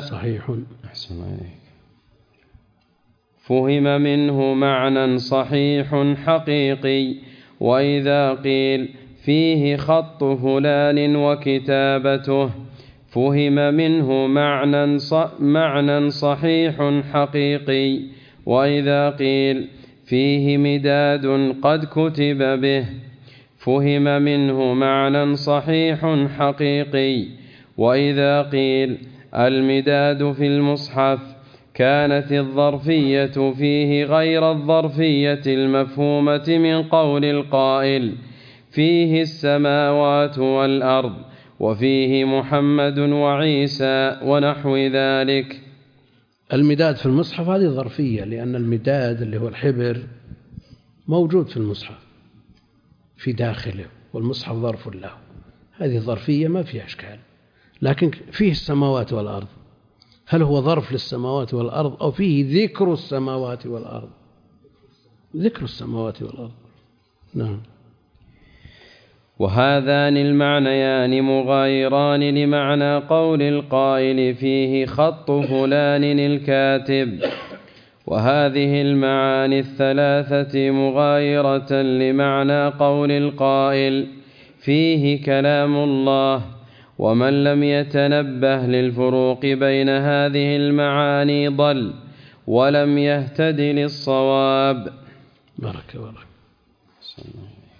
فهم منه معنى صحيح حقيقي. وإذا قيل فيه خط فلان وكتابته فهم منه معنى صحيح حقيقي. وإذا قيل فيه مداد قد كتب به فهم منه معنى صحيح حقيقي. وإذا قيل المداد في المصحف كانت الظرفية فيه غير الظرفية المفهومة من قول القائل فيه السماوات والأرض وفيه محمد وعيسى ونحو ذلك. المداد في المصحف هذه ظرفية، لأن المداد اللي هو الحبر موجود في المصحف في داخله، والمصحف ظرف له، هذه ظرفية ما فيها إشكال. لكن فيه السماوات والأرض، هل هو ظرف للسماوات والأرض أو فيه ذكر السماوات والأرض؟ ذكر السماوات والأرض. نعم. وهذان المعنيان مغايران لمعنى قول القائل فيه خط فلان الكاتب، وهذه المعاني الثلاثة مغايرة لمعنى قول القائل فيه كلام الله. ومن لم يتنبه للفروق بين هذه المعاني ضل ولم يهتد للصواب. بارك الله.